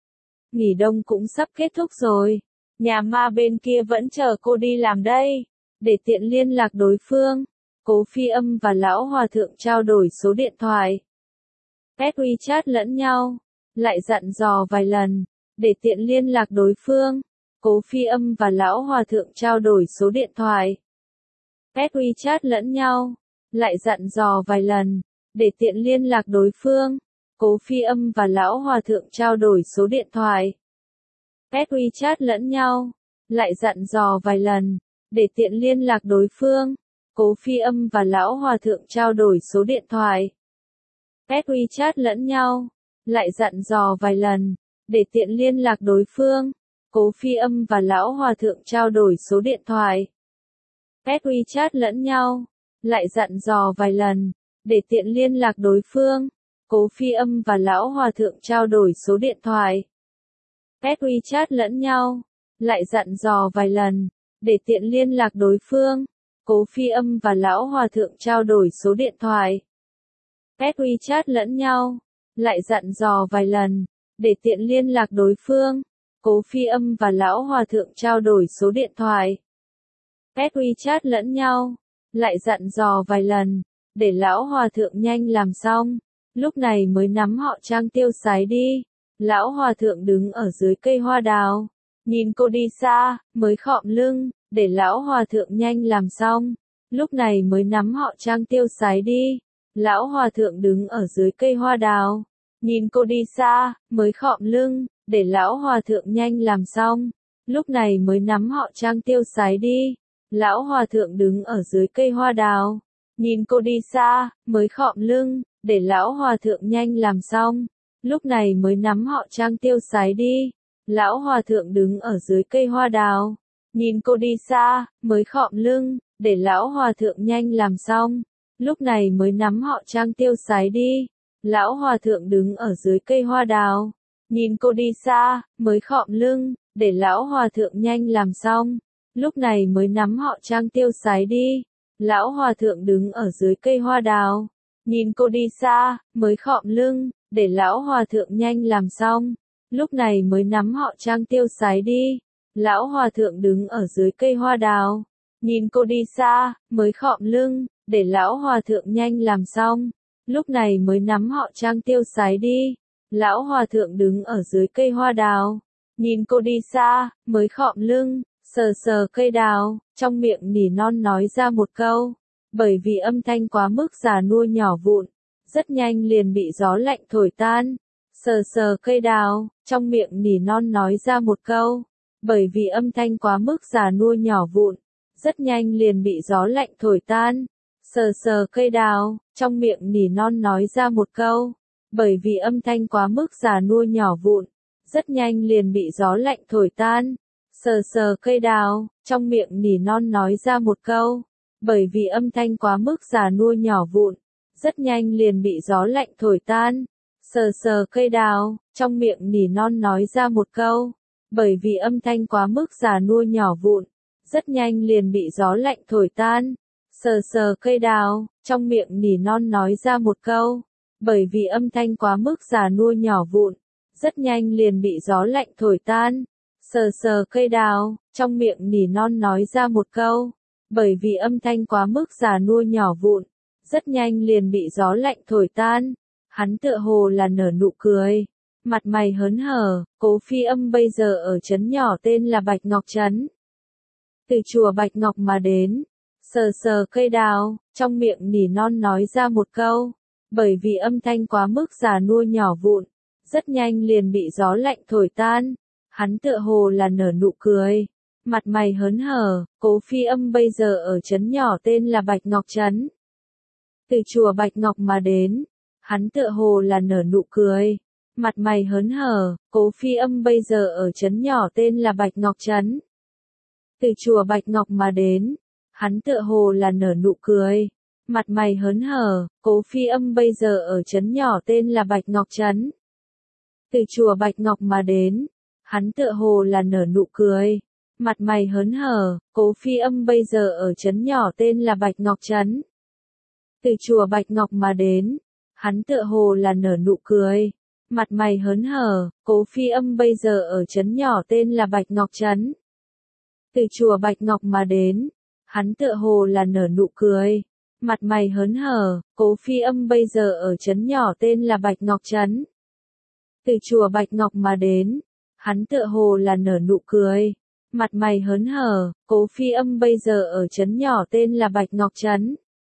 Nghỉ đông cũng sắp kết thúc rồi, nhà ma bên kia vẫn chờ cô đi làm đây, để tiện liên lạc đối phương. Cố Phi Âm và lão hòa thượng trao đổi số điện thoại, add WeChat lẫn nhau, lại dặn dò vài lần, để tiện liên lạc đối phương. Cố Phi Âm và lão hòa thượng trao đổi số điện thoại, add WeChat lẫn nhau, lại dặn dò vài lần, để tiện liên lạc đối phương. Cố Phi Âm và lão hòa thượng trao đổi số điện thoại, add WeChat lẫn nhau, lại dặn dò vài lần, để tiện liên lạc đối phương. Cố Phi Âm và lão hòa thượng trao đổi số điện thoại, add WeChat lẫn nhau, lại dặn dò vài lần, để tiện liên lạc đối phương. Cố Phi Âm và lão hòa thượng trao đổi số điện thoại, add WeChat lẫn nhau, lại dặn dò vài lần, để tiện liên lạc đối phương. Cố Phi Âm và lão hòa thượng trao đổi số điện thoại, add WeChat lẫn nhau, lại dặn dò vài lần, để tiện liên lạc đối phương. Cố Phi Âm và lão hòa thượng trao đổi số điện thoại, add WeChat lẫn nhau, lại dặn dò vài lần, để tiện liên lạc đối phương. Cố Phi Âm và lão hòa thượng trao đổi số điện thoại, add WeChat lẫn nhau, lại dặn dò vài lần, để lão hòa thượng nhanh làm xong, lúc này mới nắm họ Trang tiêu sái đi. Lão hòa thượng đứng ở dưới cây hoa đào, nhìn cô đi xa, mới khom lưng, để lão hòa thượng nhanh làm xong, lúc này mới nắm họ Trang tiêu sái đi. Lão hòa thượng đứng ở dưới cây hoa đào, nhìn cô đi xa, mới khom lưng, để lão hòa thượng nhanh làm xong, lúc này mới nắm họ Trang tiêu sái đi. Lão hòa thượng đứng ở dưới cây hoa đào, nhìn cô đi xa, mới khom lưng, để lão hòa thượng nhanh làm xong, lúc này mới nắm họ Trang tiêu sái đi. Lão hòa thượng đứng ở dưới cây hoa đào, nhìn cô đi xa, mới khom lưng, để lão hòa thượng nhanh làm xong, lúc này mới nắm họ Trang tiêu sái đi. Lão hòa thượng đứng ở dưới cây hoa đào, nhìn cô đi xa, mới khom lưng, để lão hòa thượng nhanh làm xong, lúc này mới nắm họ Trang tiêu sái đi. Lão hòa thượng đứng ở dưới cây hoa đào, nhìn cô đi xa, mới khom lưng, để lão hòa thượng nhanh làm xong, lúc này mới nắm họ Trang tiêu sái đi. Lão hòa thượng đứng ở dưới cây hoa đào, nhìn cô đi xa, mới khom lưng, để lão hòa thượng nhanh làm xong, lúc này mới nắm họ Trang tiêu sái đi. Lão hòa thượng đứng ở dưới cây hoa đào, nhìn cô đi xa, mới khom lưng, sờ sờ cây đào, trong miệng nỉ non nói ra một câu, bởi vì âm thanh quá mức già nua nhỏ vụn, rất nhanh liền bị gió lạnh thổi tan. Sờ sờ cây đào, trong miệng nỉ non nói ra một câu, bởi vì âm thanh quá mức già nua nhỏ vụn, rất nhanh liền bị gió lạnh thổi tan. Sờ sờ cây đào, trong miệng nỉ non nói ra một câu, bởi vì âm thanh quá mức già nua nhỏ vụn, rất nhanh liền bị gió lạnh thổi tan. Sờ sờ cây đào, trong miệng nỉ non nói ra một câu, bởi vì âm thanh quá mức già nua nhỏ vụn, rất nhanh liền bị gió lạnh thổi tan. Sờ sờ cây đào, trong miệng nỉ non nói ra một câu, bởi vì âm thanh quá mức già nua nhỏ vụn, rất nhanh liền bị gió lạnh thổi tan. Sờ sờ cây đào, trong miệng nỉ non nói ra một câu, bởi vì âm thanh quá mức già nua nhỏ vụn, rất nhanh liền bị gió lạnh thổi tan. Sờ sờ cây đào, trong miệng nỉ non nói ra một câu, bởi vì âm thanh quá mức già nua nhỏ vụn, rất nhanh liền bị gió lạnh thổi tan. Hắn tựa hồ là nở nụ cười, mặt mày hớn hở. Cố Phi Âm bây giờ ở trấn nhỏ tên là Bạch Ngọc Trấn. Từ chùa Bạch Ngọc mà đến, sờ sờ cây đào, trong miệng nỉ non nói ra một câu, bởi vì âm thanh quá mức già nua nhỏ vụn, rất nhanh liền bị gió lạnh thổi tan. Hắn tựa hồ là nở nụ cười, mặt mày hớn hở. Cố Phi Âm bây giờ ở trấn nhỏ tên là Bạch Ngọc Trấn. Từ chùa Bạch Ngọc mà đến, hắn tựa hồ là nở nụ cười, mặt mày hớn hở. Cố Phi Âm bây giờ ở trấn nhỏ tên là Bạch Ngọc Trấn. Từ chùa Bạch Ngọc mà đến, hắn tựa hồ là nở nụ cười, mặt mày hớn hở. Cố Phi Âm bây giờ ở trấn nhỏ tên là Bạch Ngọc Trấn. Từ chùa Bạch Ngọc mà đến, hắn tựa hồ là nở nụ cười, mặt mày hớn hở. Cố Phi Âm bây giờ ở trấn nhỏ tên là Bạch Ngọc Trấn. Từ chùa Bạch Ngọc mà đến, hắn tựa hồ là nở nụ cười, mặt mày hớn hở. Cố Phi Âm bây giờ ở trấn nhỏ tên là Bạch Ngọc Trấn. Từ chùa Bạch Ngọc mà đến, hắn tựa hồ là nở nụ cười, mặt mày hớn hở. Cố Phi Âm bây giờ ở trấn nhỏ tên là Bạch Ngọc Trấn. Từ chùa Bạch Ngọc mà đến, hắn tựa hồ là nở nụ cười, mặt mày hớn hở. Cố Phi Âm bây giờ ở trấn nhỏ tên là Bạch Ngọc Trấn.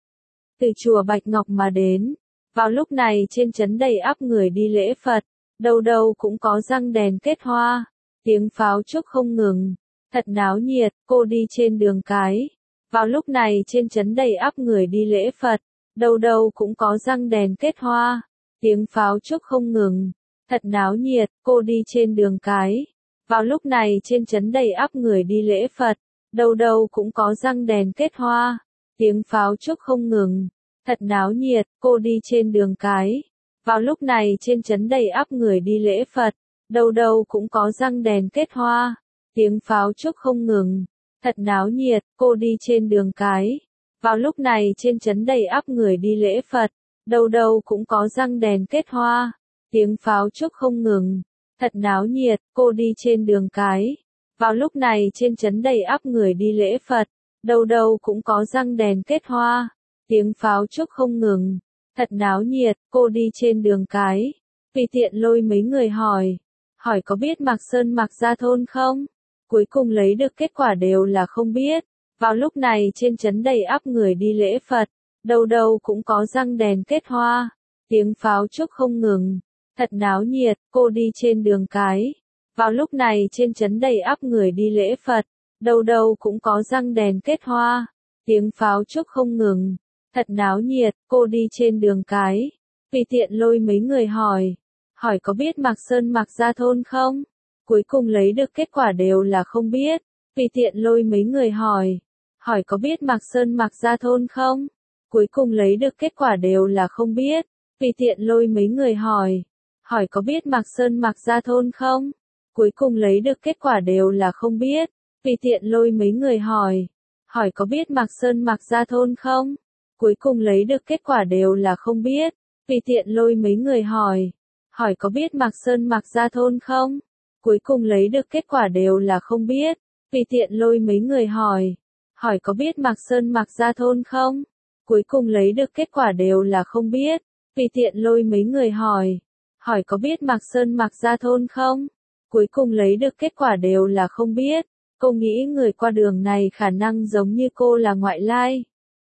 Từ chùa Bạch Ngọc mà đến, vào lúc này trên trấn đầy ắp người đi lễ Phật, đâu đâu cũng có răng đèn kết hoa, tiếng pháo trúc không ngừng, thật náo nhiệt. Cô đi trên đường cái, vào lúc này trên trấn đầy ắp người đi lễ Phật, đâu đâu cũng có răng đèn kết hoa, tiếng pháo trúc không ngừng, thật náo nhiệt. Cô đi trên đường cái, vào lúc này trên trấn đầy ắp người đi lễ Phật, đâu đâu cũng có răng đèn kết hoa, tiếng pháo trúc không ngừng, thật náo nhiệt. Cô đi trên đường cái, vào lúc này trên trấn đầy ắp người đi lễ Phật, đâu đâu cũng có răng đèn kết hoa, tiếng pháo trúc không ngừng, thật náo nhiệt. Cô đi trên đường cái, vào lúc này trên trấn đầy ắp người đi lễ Phật, đâu đâu cũng có răng đèn kết hoa, tiếng pháo trúc không ngừng, thật náo nhiệt. Cô đi trên đường cái, vào lúc này trên trấn đầy ắp người đi lễ Phật, đâu đâu cũng có răng đèn kết hoa, tiếng pháo trúc không ngừng, thật náo nhiệt. Cô đi trên đường cái, tùy tiện lôi mấy người hỏi, hỏi có biết Mạc Sơn Mạc Gia Thôn không? Cuối cùng lấy được kết quả đều là không biết. Vào lúc này trên trấn đầy ắp người đi lễ Phật, đâu đâu cũng có răng đèn kết hoa, tiếng pháo trúc không ngừng, thật náo nhiệt. Cô đi trên đường cái, vào lúc này trên trấn đầy ắp người đi lễ Phật, đâu đâu cũng có răng đèn kết hoa, tiếng pháo trúc không ngừng, thật náo nhiệt. Cô đi trên đường cái, tùy tiện lôi mấy người hỏi, hỏi có biết Mạc Sơn Mạc Gia Thôn không? Cuối cùng lấy được kết quả đều là không biết. Tùy tiện lôi mấy người hỏi, hỏi có biết Mạc Sơn Mạc Gia Thôn không? Cuối cùng lấy được kết quả đều là không biết. Tùy tiện lôi mấy người hỏi, hỏi có biết Mạc Sơn Mạc Gia Thôn không? Cuối cùng lấy được kết quả đều là không biết. Tùy tiện lôi mấy người hỏi, hỏi có biết Mạc Sơn Mạc Gia Thôn không? Cuối cùng lấy được kết quả đều là không biết. Tùy tiện lôi mấy người hỏi, hỏi có biết Mạc Sơn Mạc Gia Thôn không? Cuối cùng lấy được kết quả đều là không biết. Tùy tiện lôi mấy người hỏi, hỏi có biết Mạc Sơn Mạc Gia Thôn không? Cuối cùng lấy được kết quả đều là không biết. Tùy tiện lôi mấy người hỏi, hỏi có biết Mạc Sơn Mạc Gia Thôn không? Cuối cùng lấy được kết quả đều là không biết. Cô nghĩ người qua đường này khả năng giống như cô là ngoại lai.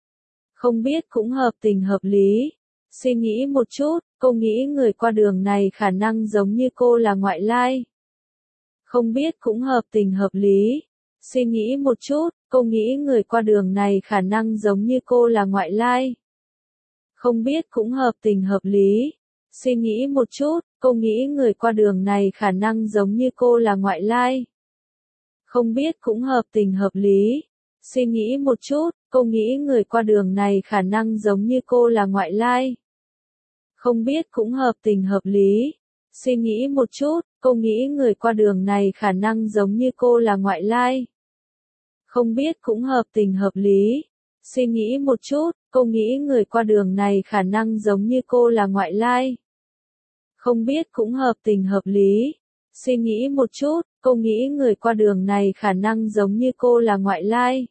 Không biết cũng hợp tình hợp lý. Suy nghĩ một chút, cô nghĩ người qua đường này khả năng giống như cô là ngoại lai. Không biết cũng hợp tình hợp lý. Suy nghĩ một chút, cô nghĩ người qua đường này khả năng giống như cô là ngoại lai. Không biết cũng hợp tình hợp lý. Suy nghĩ một chút, cô nghĩ người qua đường này khả năng giống như cô là ngoại lai. Không biết cũng hợp tình hợp lý. Suy nghĩ một chút, cô nghĩ người qua đường này khả năng giống như cô là ngoại lai. Không biết cũng hợp tình hợp lý. Suy nghĩ một chút, cô nghĩ người qua đường này khả năng giống như cô là ngoại lai. Không biết cũng hợp tình hợp lý. Suy nghĩ một chút, cô nghĩ người qua đường này khả năng giống như cô là ngoại lai. Không biết cũng hợp tình hợp lý. Suy nghĩ một chút, Cô nghĩ người qua đường này khả năng giống như cô là ngoại lai.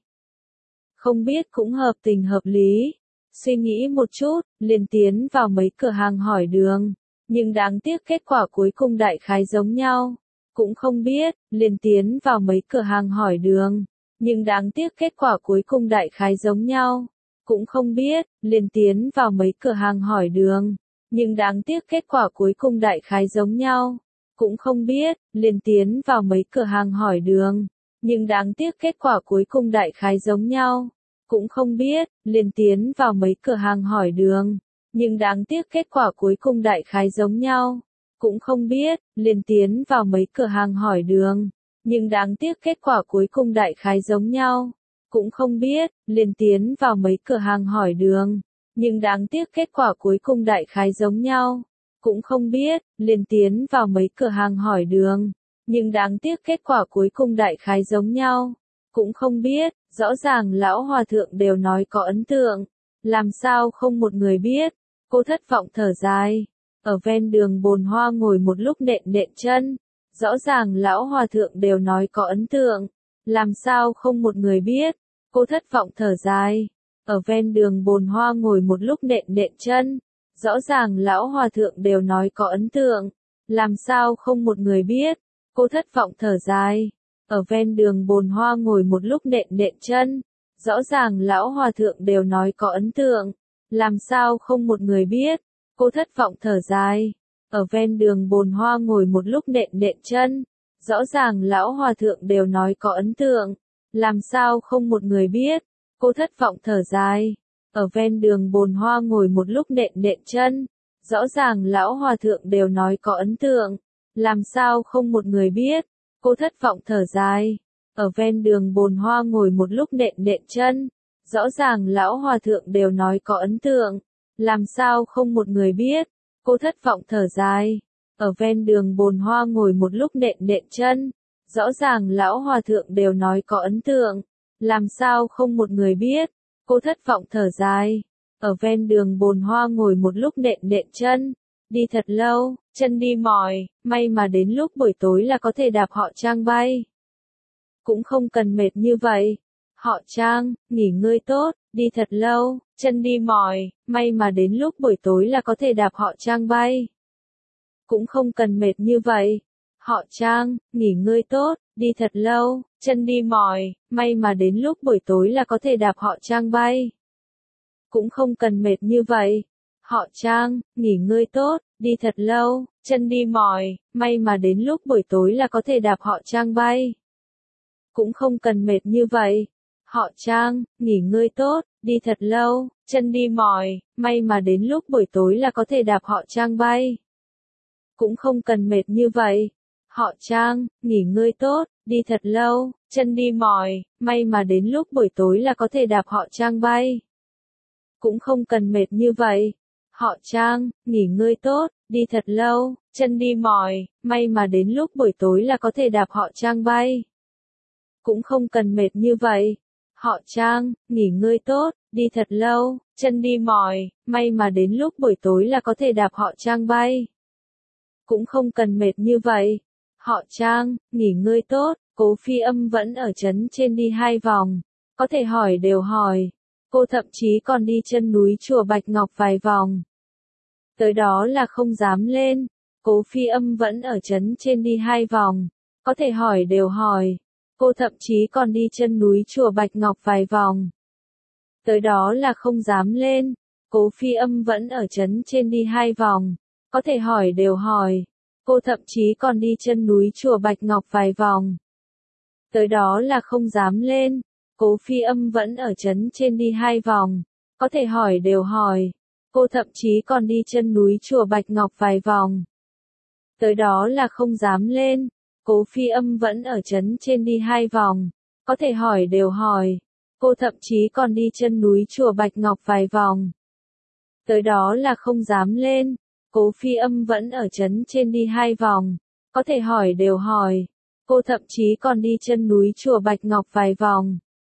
Không biết cũng hợp tình hợp lý. Suy nghĩ một chút, liền tiến vào mấy cửa hàng hỏi đường. Nhưng đáng tiếc kết quả cuối cùng đại khái giống nhau. Cũng không biết, liền tiến vào mấy cửa hàng hỏi đường. Nhưng đáng tiếc kết quả cuối cùng đại khái giống nhau. Cũng không biết, liền tiến vào mấy cửa hàng hỏi đường. Nhưng đáng tiếc kết quả cuối cùng đại khái giống nhau. Cũng không biết, liền tiến vào mấy cửa hàng hỏi đường. Nhưng đáng tiếc kết quả cuối cùng đại khái giống nhau. Cũng không biết, liền tiến vào mấy cửa hàng hỏi đường. Nhưng đáng tiếc kết quả cuối cùng đại khái giống nhau. Cũng không biết, liền tiến vào mấy cửa hàng hỏi đường. Nhưng đáng tiếc kết quả cuối cùng đại khái giống nhau. Cũng không biết, liền tiến vào mấy cửa hàng hỏi đường. Nhưng đáng tiếc kết quả cuối cùng đại khái giống nhau. Cũng không biết, liền tiến vào mấy cửa hàng hỏi đường. Nhưng đáng tiếc kết quả cuối cùng đại khái giống nhau. Cũng không biết, rõ ràng lão hòa thượng đều nói có ấn tượng. Làm sao không một người biết. Cô thất vọng thở dài. Ở ven đường bồn hoa ngồi một lúc nện nện chân. Rõ ràng lão hòa thượng đều nói có ấn tượng. Làm sao không một người biết. Cô thất vọng thở dài. Ở ven đường bồn hoa ngồi một lúc nện nện chân. Rõ ràng lão hòa thượng đều nói có ấn tượng. Làm sao không một người biết. Cô thất vọng thở dài. Ở ven đường bồn hoa ngồi một lúc nện nện chân. Rõ ràng lão hòa thượng đều nói có ấn tượng. Làm sao không một người biết. Cô thất vọng thở dài. Ở ven đường bồn hoa ngồi một lúc nện nện chân. Rõ ràng lão hòa thượng đều nói có ấn tượng. Làm sao không một người biết. Cô thất vọng thở dài. Ở ven đường bồn hoa ngồi một lúc nện nện chân. Rõ ràng lão hòa thượng đều nói có ấn tượng. Làm sao không một người biết. Cô thất vọng thở dài. Ở ven đường bồn hoa ngồi một lúc nện nện chân. Rõ ràng lão hòa thượng đều nói có ấn tượng. Làm sao không một người biết. Cô thất vọng thở dài. Ở ven đường bồn hoa ngồi một lúc nện nện chân. Rõ ràng lão hòa thượng đều nói có ấn tượng. Làm sao không một người biết. Cô thất vọng thở dài. Ở ven đường bồn hoa ngồi một lúc nện nện chân. Đi thật lâu, chân đi mỏi, may mà đến lúc buổi tối là có thể đạp họ Trang bay. Cũng không cần mệt như vậy. Họ Trang, nghỉ ngơi tốt, đi thật lâu, chân đi mỏi, may mà đến lúc buổi tối là có thể đạp họ Trang bay. Cũng không cần mệt như vậy. Họ Trang, nghỉ ngơi tốt, đi thật lâu, chân đi mỏi, may mà đến lúc buổi tối là có thể đạp họ Trang bay. Cũng không cần mệt như vậy. Họ Trang, nghỉ ngơi tốt, đi thật lâu, chân đi mỏi, may mà đến lúc buổi tối là có thể đạp họ Trang bay. Cũng không cần mệt như vậy. Họ Trang, nghỉ ngơi tốt, đi thật lâu, chân đi mỏi, may mà đến lúc buổi tối là có thể đạp họ Trang bay. Cũng không cần mệt như vậy. Họ Trang, nghỉ ngơi tốt, đi thật lâu, chân đi mỏi, may mà đến lúc buổi tối là có thể đạp họ Trang bay. Cũng không cần mệt như vậy. Họ Trang, nghỉ ngơi tốt, đi thật lâu, chân đi mỏi, may mà đến lúc buổi tối là có thể đạp họ Trang bay. Cũng không cần mệt như vậy. Họ Trang, nghỉ ngơi tốt, đi thật lâu, chân đi mỏi, may mà đến lúc buổi tối là có thể đạp họ Trang bay. Cũng không cần mệt như vậy. Họ Trang, nghỉ ngơi tốt, Cố Phi Âm vẫn ở trấn trên đi hai vòng. Có thể hỏi đều hỏi. Cô thậm chí còn đi chân núi chùa Bạch Ngọc vài vòng. Tới đó là không dám lên. Cố Phi Âm vẫn ở trấn trên đi hai vòng. Có thể hỏi đều hỏi. Cô thậm chí còn đi chân núi chùa Bạch Ngọc vài vòng. Tới đó là không dám lên. Cố Phi Âm vẫn ở trấn trên đi hai vòng. Có thể hỏi đều hỏi. Cô thậm chí còn đi chân núi chùa Bạch Ngọc vài vòng. Tới đó là không dám lên. Cố Phi Âm vẫn ở trấn trên đi hai vòng. Có thể hỏi đều hỏi. Cô thậm chí còn đi chân núi chùa Bạch Ngọc vài vòng. Tới đó là không dám lên. Cố Phi Âm vẫn ở trấn trên đi hai vòng. Có thể hỏi đều hỏi. Cô thậm chí còn đi chân núi chùa Bạch Ngọc vài vòng. Tới đó là không dám lên. Cố Phi Âm vẫn ở trấn trên đi hai vòng. Có thể hỏi đều hỏi. Cô thậm chí còn đi chân núi chùa Bạch Ngọc vài vòng.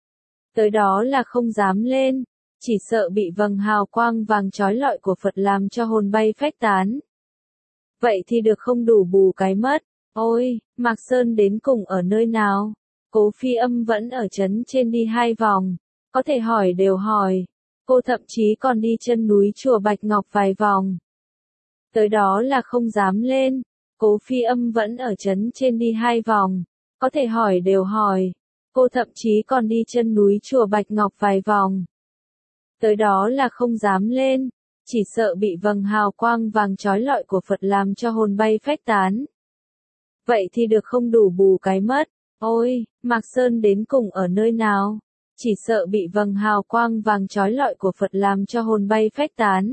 Tới đó là không dám lên. Chỉ sợ bị vầng hào quang vàng chói lọi của Phật làm cho hồn bay phách tán. Vậy thì được không đủ bù cái mất. Ôi, Mạc Sơn đến cùng ở nơi nào? Cố Phi Âm vẫn ở trấn trên đi hai vòng, có thể hỏi đều hỏi. Cô thậm chí còn đi chân núi chùa Bạch Ngọc vài vòng. Tới đó là không dám lên. Cố Phi Âm vẫn ở trấn trên đi hai vòng, có thể hỏi đều hỏi. Cô thậm chí còn đi chân núi chùa Bạch Ngọc vài vòng. Tới đó là không dám lên, chỉ sợ bị vầng hào quang vàng chói lọi của Phật làm cho hồn bay phách tán. Vậy thì được không đủ bù cái mất. Ôi, Mạc Sơn đến cùng ở nơi nào? Chỉ sợ bị vầng hào quang vàng chói lọi của Phật làm cho hồn bay phách tán.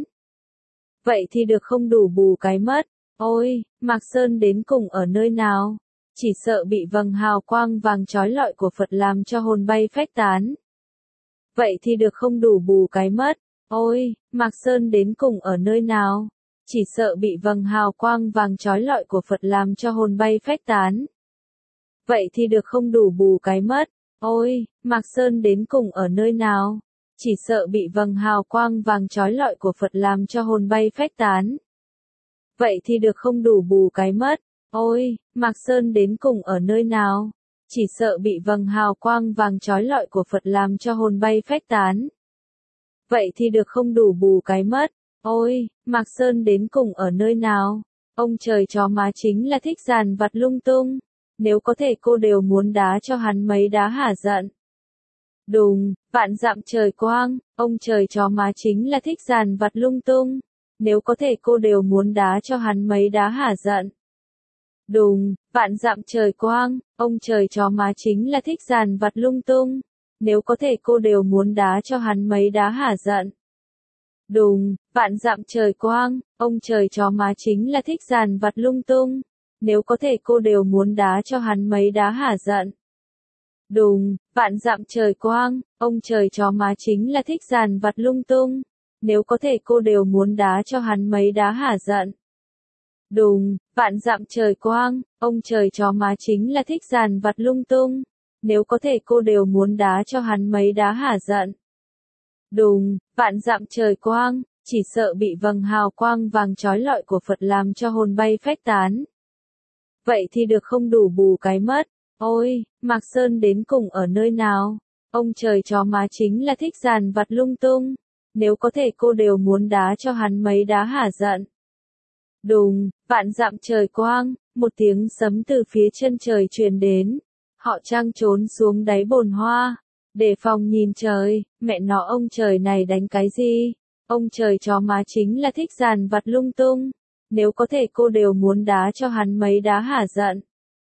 Vậy thì được không đủ bù cái mất. Ôi, Mạc Sơn đến cùng ở nơi nào? Chỉ sợ bị vầng hào quang vàng chói lọi của Phật làm cho hồn bay phách tán. Vậy thì được không đủ bù cái mất. Ôi, Mạc Sơn đến cùng ở nơi nào? Chỉ sợ bị vầng hào quang vàng chói lọi của Phật làm cho hồn bay phách tán. Vậy thì được không đủ bù cái mất. Ôi, Mạc Sơn đến cùng ở nơi nào? Chỉ sợ bị vầng hào quang vàng chói lọi của Phật làm cho hồn bay phách tán. Vậy thì được không đủ bù cái mất. Ôi, Mạc Sơn đến cùng ở nơi nào? Chỉ sợ bị vầng hào quang vàng chói lọi của Phật làm cho hồn bay phách tán. Vậy thì được không đủ bù cái mất. Ôi, Mạc Sơn đến cùng ở nơi nào? Ông trời chó má chính là thích dàn vặt lung tung. Nếu có thể cô đều muốn đá cho hắn mấy đá hả giận. Đùng, vạn dặm trời quang, ông trời chó má chính là thích dàn vặt lung tung. Nếu có thể cô đều muốn đá cho hắn mấy đá hả giận. Đùng, vạn dặm trời quang, ông trời chó má chính là thích dàn vặt lung tung. Nếu có thể cô đều muốn đá cho hắn mấy đá hả giận. Đùng, vạn dặm trời quang, ông trời chó má chính là thích dàn vặt lung tung. Nếu có thể cô đều muốn đá cho hắn mấy đá hả giận. Đùng, vạn dặm trời quang, ông trời chó má chính là thích dàn vặt lung tung. Nếu có thể cô đều muốn đá cho hắn mấy đá hả giận. Đùng, vạn dặm trời quang, ông trời chó má chính là thích dàn vặt lung tung. Nếu có thể cô đều muốn đá cho hắn mấy đá hả giận. Đùng, vạn dặm trời quang, chỉ sợ bị vầng hào quang vàng chói lọi của Phật làm cho hồn bay phách tán. Vậy thì được không đủ bù cái mất. Ôi, Mạc Sơn đến cùng ở nơi nào? Ông trời chó má chính là thích dàn vặt lung tung. Nếu có thể cô đều muốn đá cho hắn mấy đá hả giận. Đùng, vạn dặm trời quang, một tiếng sấm từ phía chân trời truyền đến. Họ Trang trốn xuống đáy bồn hoa. Để phòng nhìn trời, mẹ nó ông trời này đánh cái gì? Ông trời chó má chính là thích dàn vặt lung tung. Nếu có thể cô đều muốn đá cho hắn mấy đá hả giận.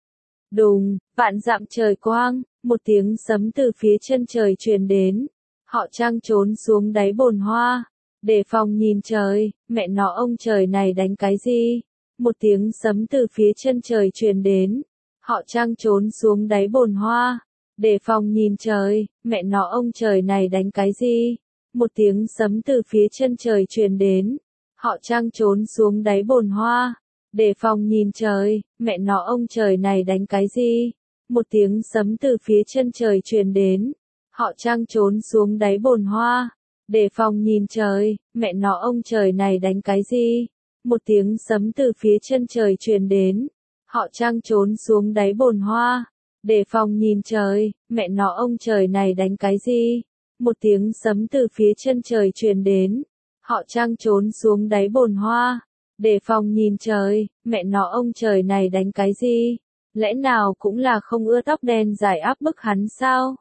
Đùng, vạn dặm trời quang, một tiếng sấm từ phía chân trời truyền đến. Họ Trang trốn xuống đáy bồn hoa. Để phòng nhìn trời, mẹ nó ông trời này đánh cái gì? Một tiếng sấm từ phía chân trời truyền đến. Họ Trang trốn xuống đáy bồn hoa. Để phòng nhìn trời, mẹ nó ông trời này đánh cái gì? Một tiếng sấm từ phía chân trời truyền đến. Họ Trang trốn xuống đáy bồn hoa. Để phòng nhìn trời, mẹ nó ông trời này đánh cái gì? Một tiếng sấm từ phía chân trời truyền đến. Họ Trang trốn xuống đáy bồn hoa. Để phòng nhìn trời, mẹ nó ông trời này đánh cái gì? Một tiếng sấm từ phía chân trời truyền đến. Họ Trang trốn xuống đáy bồn hoa. Để phòng nhìn trời, mẹ nó ông trời này đánh cái gì? Một tiếng sấm từ phía chân trời truyền đến. Họ Trang trốn xuống đáy bồn hoa. Để phòng nhìn trời, mẹ nó ông trời này đánh cái gì? Lẽ nào cũng là không ưa tóc đen dài áp bức hắn sao?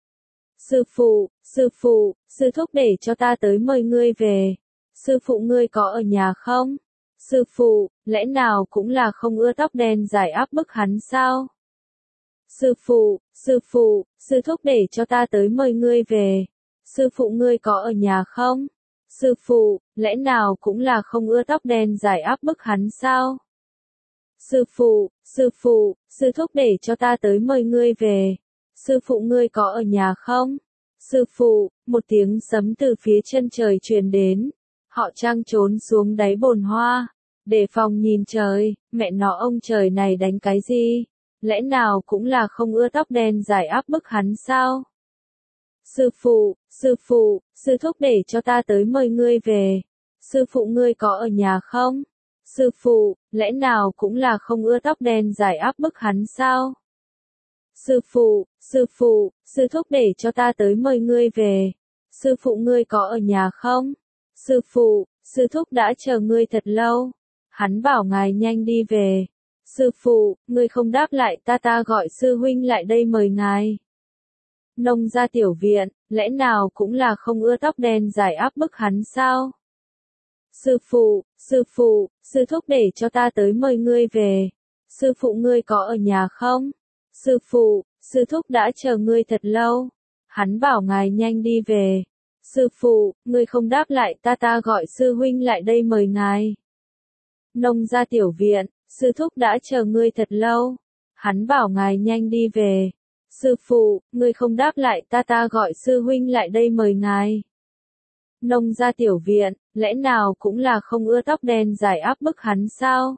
Sư phụ, sư phụ, sư thúc để cho ta tới mời ngươi về. Sư phụ ngươi có ở nhà không? Sư phụ, lẽ nào cũng là không ưa tóc đen dài áp bức hắn sao? Sư phụ, sư phụ, sư thúc để cho ta tới mời ngươi về. Sư phụ ngươi có ở nhà không? Sư phụ, lẽ nào cũng là không ưa tóc đen dài áp bức hắn sao? Sư phụ, sư phụ, sư thúc để cho ta tới mời ngươi về. Sư phụ ngươi có ở nhà không? Sư phụ, một tiếng sấm từ phía chân trời truyền đến. Họ Trang trốn xuống đáy bồn hoa. Để phòng nhìn trời, mẹ nó ông trời này đánh cái gì? Lẽ nào cũng là không ưa tóc đen dài áp bức hắn sao? Sư phụ, sư phụ, sư thúc để cho ta tới mời ngươi về. Sư phụ ngươi có ở nhà không? Sư phụ, lẽ nào cũng là không ưa tóc đen dài áp bức hắn sao? Sư phụ, sư phụ, sư thúc để cho ta tới mời ngươi về. Sư phụ ngươi có ở nhà không? Sư phụ, sư thúc đã chờ ngươi thật lâu. Hắn bảo ngài nhanh đi về. Sư phụ, ngươi không đáp lại ta ta gọi sư huynh lại đây mời ngài. Nông gia tiểu viện, lẽ nào cũng là không ưa tóc đen dài áp bức hắn sao? Sư phụ, sư phụ, sư thúc để cho ta tới mời ngươi về. Sư phụ ngươi có ở nhà không? Sư phụ, sư thúc đã chờ ngươi thật lâu. Hắn bảo ngài nhanh đi về. Sư phụ, ngươi không đáp lại ta ta gọi sư huynh lại đây mời ngài. Nông gia tiểu viện, sư thúc đã chờ ngươi thật lâu. Hắn bảo ngài nhanh đi về. Sư phụ, ngươi không đáp lại ta ta gọi sư huynh lại đây mời ngài. Nông gia tiểu viện, lẽ nào cũng là không ưa tóc đen dài áp bức hắn sao?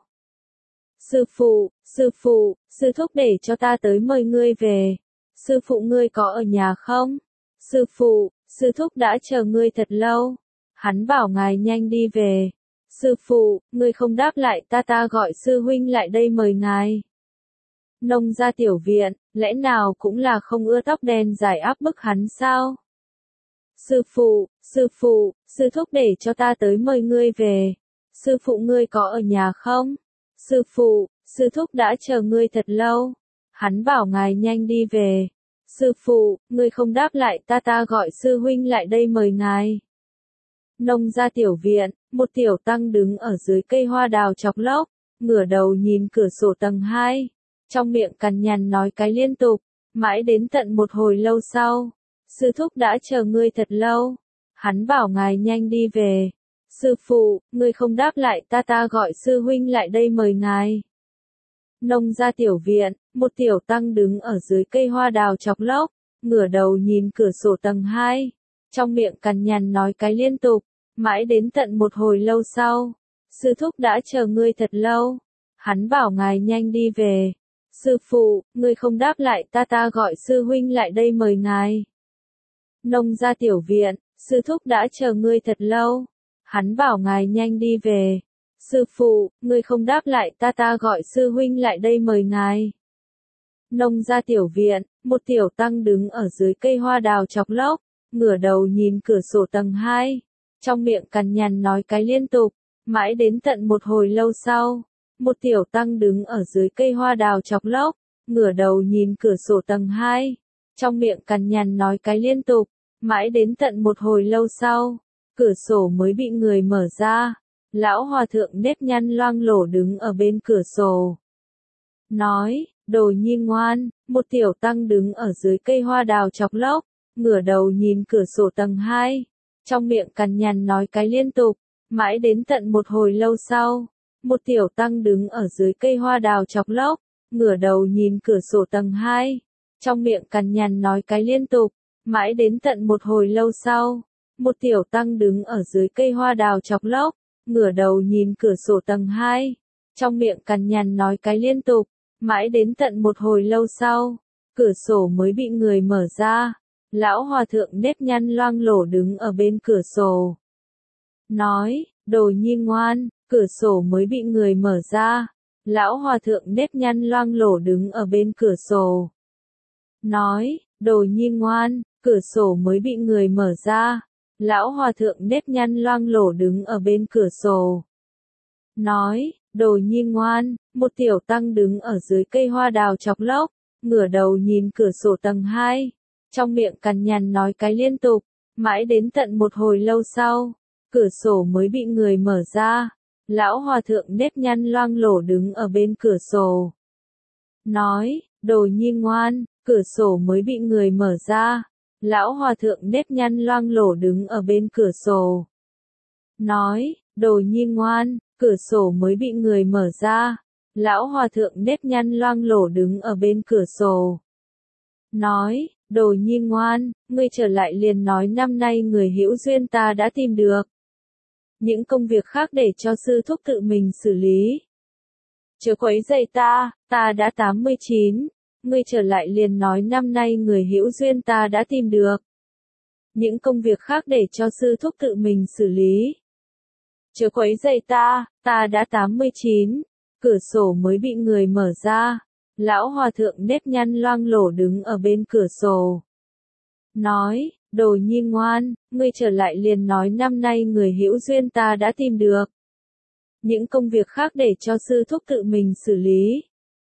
Sư phụ, sư phụ, sư thúc để cho ta tới mời ngươi về. Sư phụ ngươi có ở nhà không? Sư phụ, sư thúc đã chờ ngươi thật lâu. Hắn bảo ngài nhanh đi về. Sư phụ, ngươi không đáp lại ta ta gọi sư huynh lại đây mời ngài. Nông gia tiểu viện, lẽ nào cũng là không ưa tóc đen dài áp bức hắn sao? Sư phụ, sư phụ, sư thúc để cho ta tới mời ngươi về. Sư phụ ngươi có ở nhà không? Sư phụ, sư thúc đã chờ ngươi thật lâu. Hắn bảo ngài nhanh đi về. Sư phụ, ngươi không đáp lại ta ta gọi sư huynh lại đây mời ngài. Nông gia tiểu viện, một tiểu tăng đứng ở dưới cây hoa đào chọc lốc, ngửa đầu nhìn cửa sổ tầng hai. Trong miệng cằn nhằn nói cái liên tục, mãi đến tận một hồi lâu sau. Sư thúc đã chờ ngươi thật lâu. Hắn bảo ngài nhanh đi về. Sư phụ, ngươi không đáp lại ta ta gọi sư huynh lại đây mời ngài. Nông gia tiểu viện, một tiểu tăng đứng ở dưới cây hoa đào chọc lốc, ngửa đầu nhìn cửa sổ tầng hai. Trong miệng cằn nhằn nói cái liên tục, mãi đến tận một hồi lâu sau. Sư thúc đã chờ ngươi thật lâu. Hắn bảo ngài nhanh đi về. Sư phụ, ngươi không đáp lại ta ta gọi sư huynh lại đây mời ngài. Nông gia tiểu viện, sư thúc đã chờ ngươi thật lâu. Hắn bảo ngài nhanh đi về. Sư phụ, ngươi không đáp lại ta ta gọi sư huynh lại đây mời ngài. Nông gia tiểu viện, một tiểu tăng đứng ở dưới cây hoa đào chọc lốc, ngửa đầu nhìn cửa sổ tầng hai. Trong miệng cằn nhằn nói cái liên tục, mãi đến tận một hồi lâu sau. Một tiểu tăng đứng ở dưới cây hoa đào chọc lốc, ngửa đầu nhìn cửa sổ tầng hai. Trong miệng cằn nhằn nói cái liên tục, mãi đến tận một hồi lâu sau. Cửa sổ mới bị người mở ra. Lão hòa thượng nếp nhăn loang lổ đứng ở bên cửa sổ. Nói, đồ nhi ngoan, một tiểu tăng đứng ở dưới cây hoa đào chọc lốc, ngửa đầu nhìn cửa sổ tầng hai. Trong miệng cằn nhằn nói cái liên tục, mãi đến tận một hồi lâu sau. Một tiểu tăng đứng ở dưới cây hoa đào chọc lốc, ngửa đầu nhìn cửa sổ tầng hai. Trong miệng cằn nhằn nói cái liên tục, mãi đến tận một hồi lâu sau. Một tiểu tăng đứng ở dưới cây hoa đào chọc lốc, ngửa đầu nhìn cửa sổ tầng hai. Trong miệng cằn nhằn nói cái liên tục, mãi đến tận một hồi lâu sau. Cửa sổ mới bị người mở ra. Lão hòa thượng nếp nhăn loang lổ đứng ở bên cửa sổ. Nói, đồ nhi ngoan, cửa sổ mới bị người mở ra. Lão hòa thượng nếp nhăn loang lổ đứng ở bên cửa sổ. Nói, đồ nhi ngoan, cửa sổ mới bị người mở ra. Lão hòa thượng nếp nhăn loang lổ đứng ở bên cửa sổ. Nói, đồ nhi ngoan, một tiểu tăng đứng ở dưới cây hoa đào chọc lốc, ngửa đầu nhìn cửa sổ tầng hai. Trong miệng cằn nhằn nói cái liên tục, mãi đến tận một hồi lâu sau. Cửa sổ mới bị người mở ra. Lão hòa thượng nếp nhăn loang lổ đứng ở bên cửa sổ. Nói, đồ nhi ngoan, cửa sổ mới bị người mở ra. Lão hòa thượng nếp nhăn loang lổ đứng ở bên cửa sổ. Nói, đồ nhi ngoan, cửa sổ mới bị người mở ra. Lão hòa thượng nếp nhăn loang lổ đứng ở bên cửa sổ. Nói, đồ nhi ngoan, ngươi trở lại liền nói năm nay người hữu duyên ta đã tìm được. Những công việc khác để cho sư thúc tự mình xử lý. Chớ quấy rầy ta, ta đã tám mươi chín. Ngươi trở lại liền nói năm nay người hữu duyên ta đã tìm được. Những công việc khác để cho sư thúc tự mình xử lý. Chớ quấy rầy ta, ta đã tám mươi chín. Cửa sổ mới bị người mở ra. Lão hòa thượng nếp nhăn loang lổ đứng ở bên cửa sổ. Nói, đồ nhi ngoan, ngươi trở lại liền nói năm nay người hữu duyên ta đã tìm được. Những công việc khác để cho sư thúc tự mình xử lý.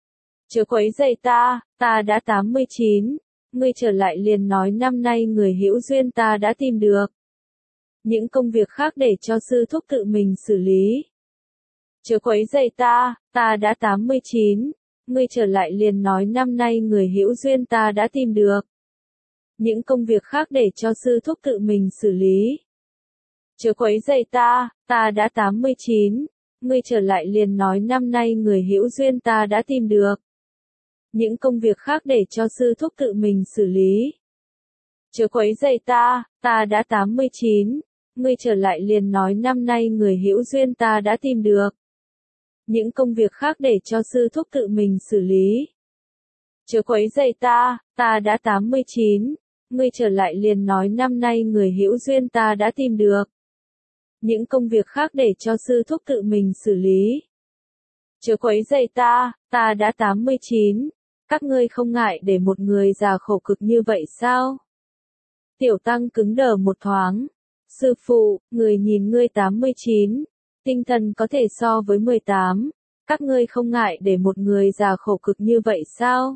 Chớ quấy rầy ta, ta đã tám mươi chín. Ngươi trở lại liền nói năm nay người hữu duyên ta đã tìm được. Những công việc khác để cho sư thúc tự mình xử lý. Chớ quấy rầy ta, ta đã tám mươi chín. Ngươi trở lại liền nói năm nay người hữu duyên ta đã tìm được. Những công việc khác để cho sư thúc tự mình xử lý. Chớ quấy rầy ta, ta đã tám mươi chín. Ngươi trở lại liền nói năm nay người hữu duyên ta đã tìm được. Những công việc khác để cho sư thúc tự mình xử lý. Chớ quấy rầy ta, ta đã tám mươi chín. Ngươi trở lại liền nói năm nay người hữu duyên ta đã tìm được. Những công việc khác để cho sư thúc tự mình xử lý. Chớ quấy rầy ta, ta đã tám mươi chín. Ngươi trở lại liền nói năm nay người hữu duyên ta đã tìm được. Những công việc khác để cho sư thúc tự mình xử lý. Chớ quấy rầy ta, ta đã tám mươi chín. Các ngươi không ngại để một người già khổ cực như vậy sao? Tiểu tăng cứng đờ một thoáng. Sư phụ, người nhìn ngươi tám mươi chín. Tinh thần có thể so với mười tám. Các ngươi không ngại để một người già khổ cực như vậy sao?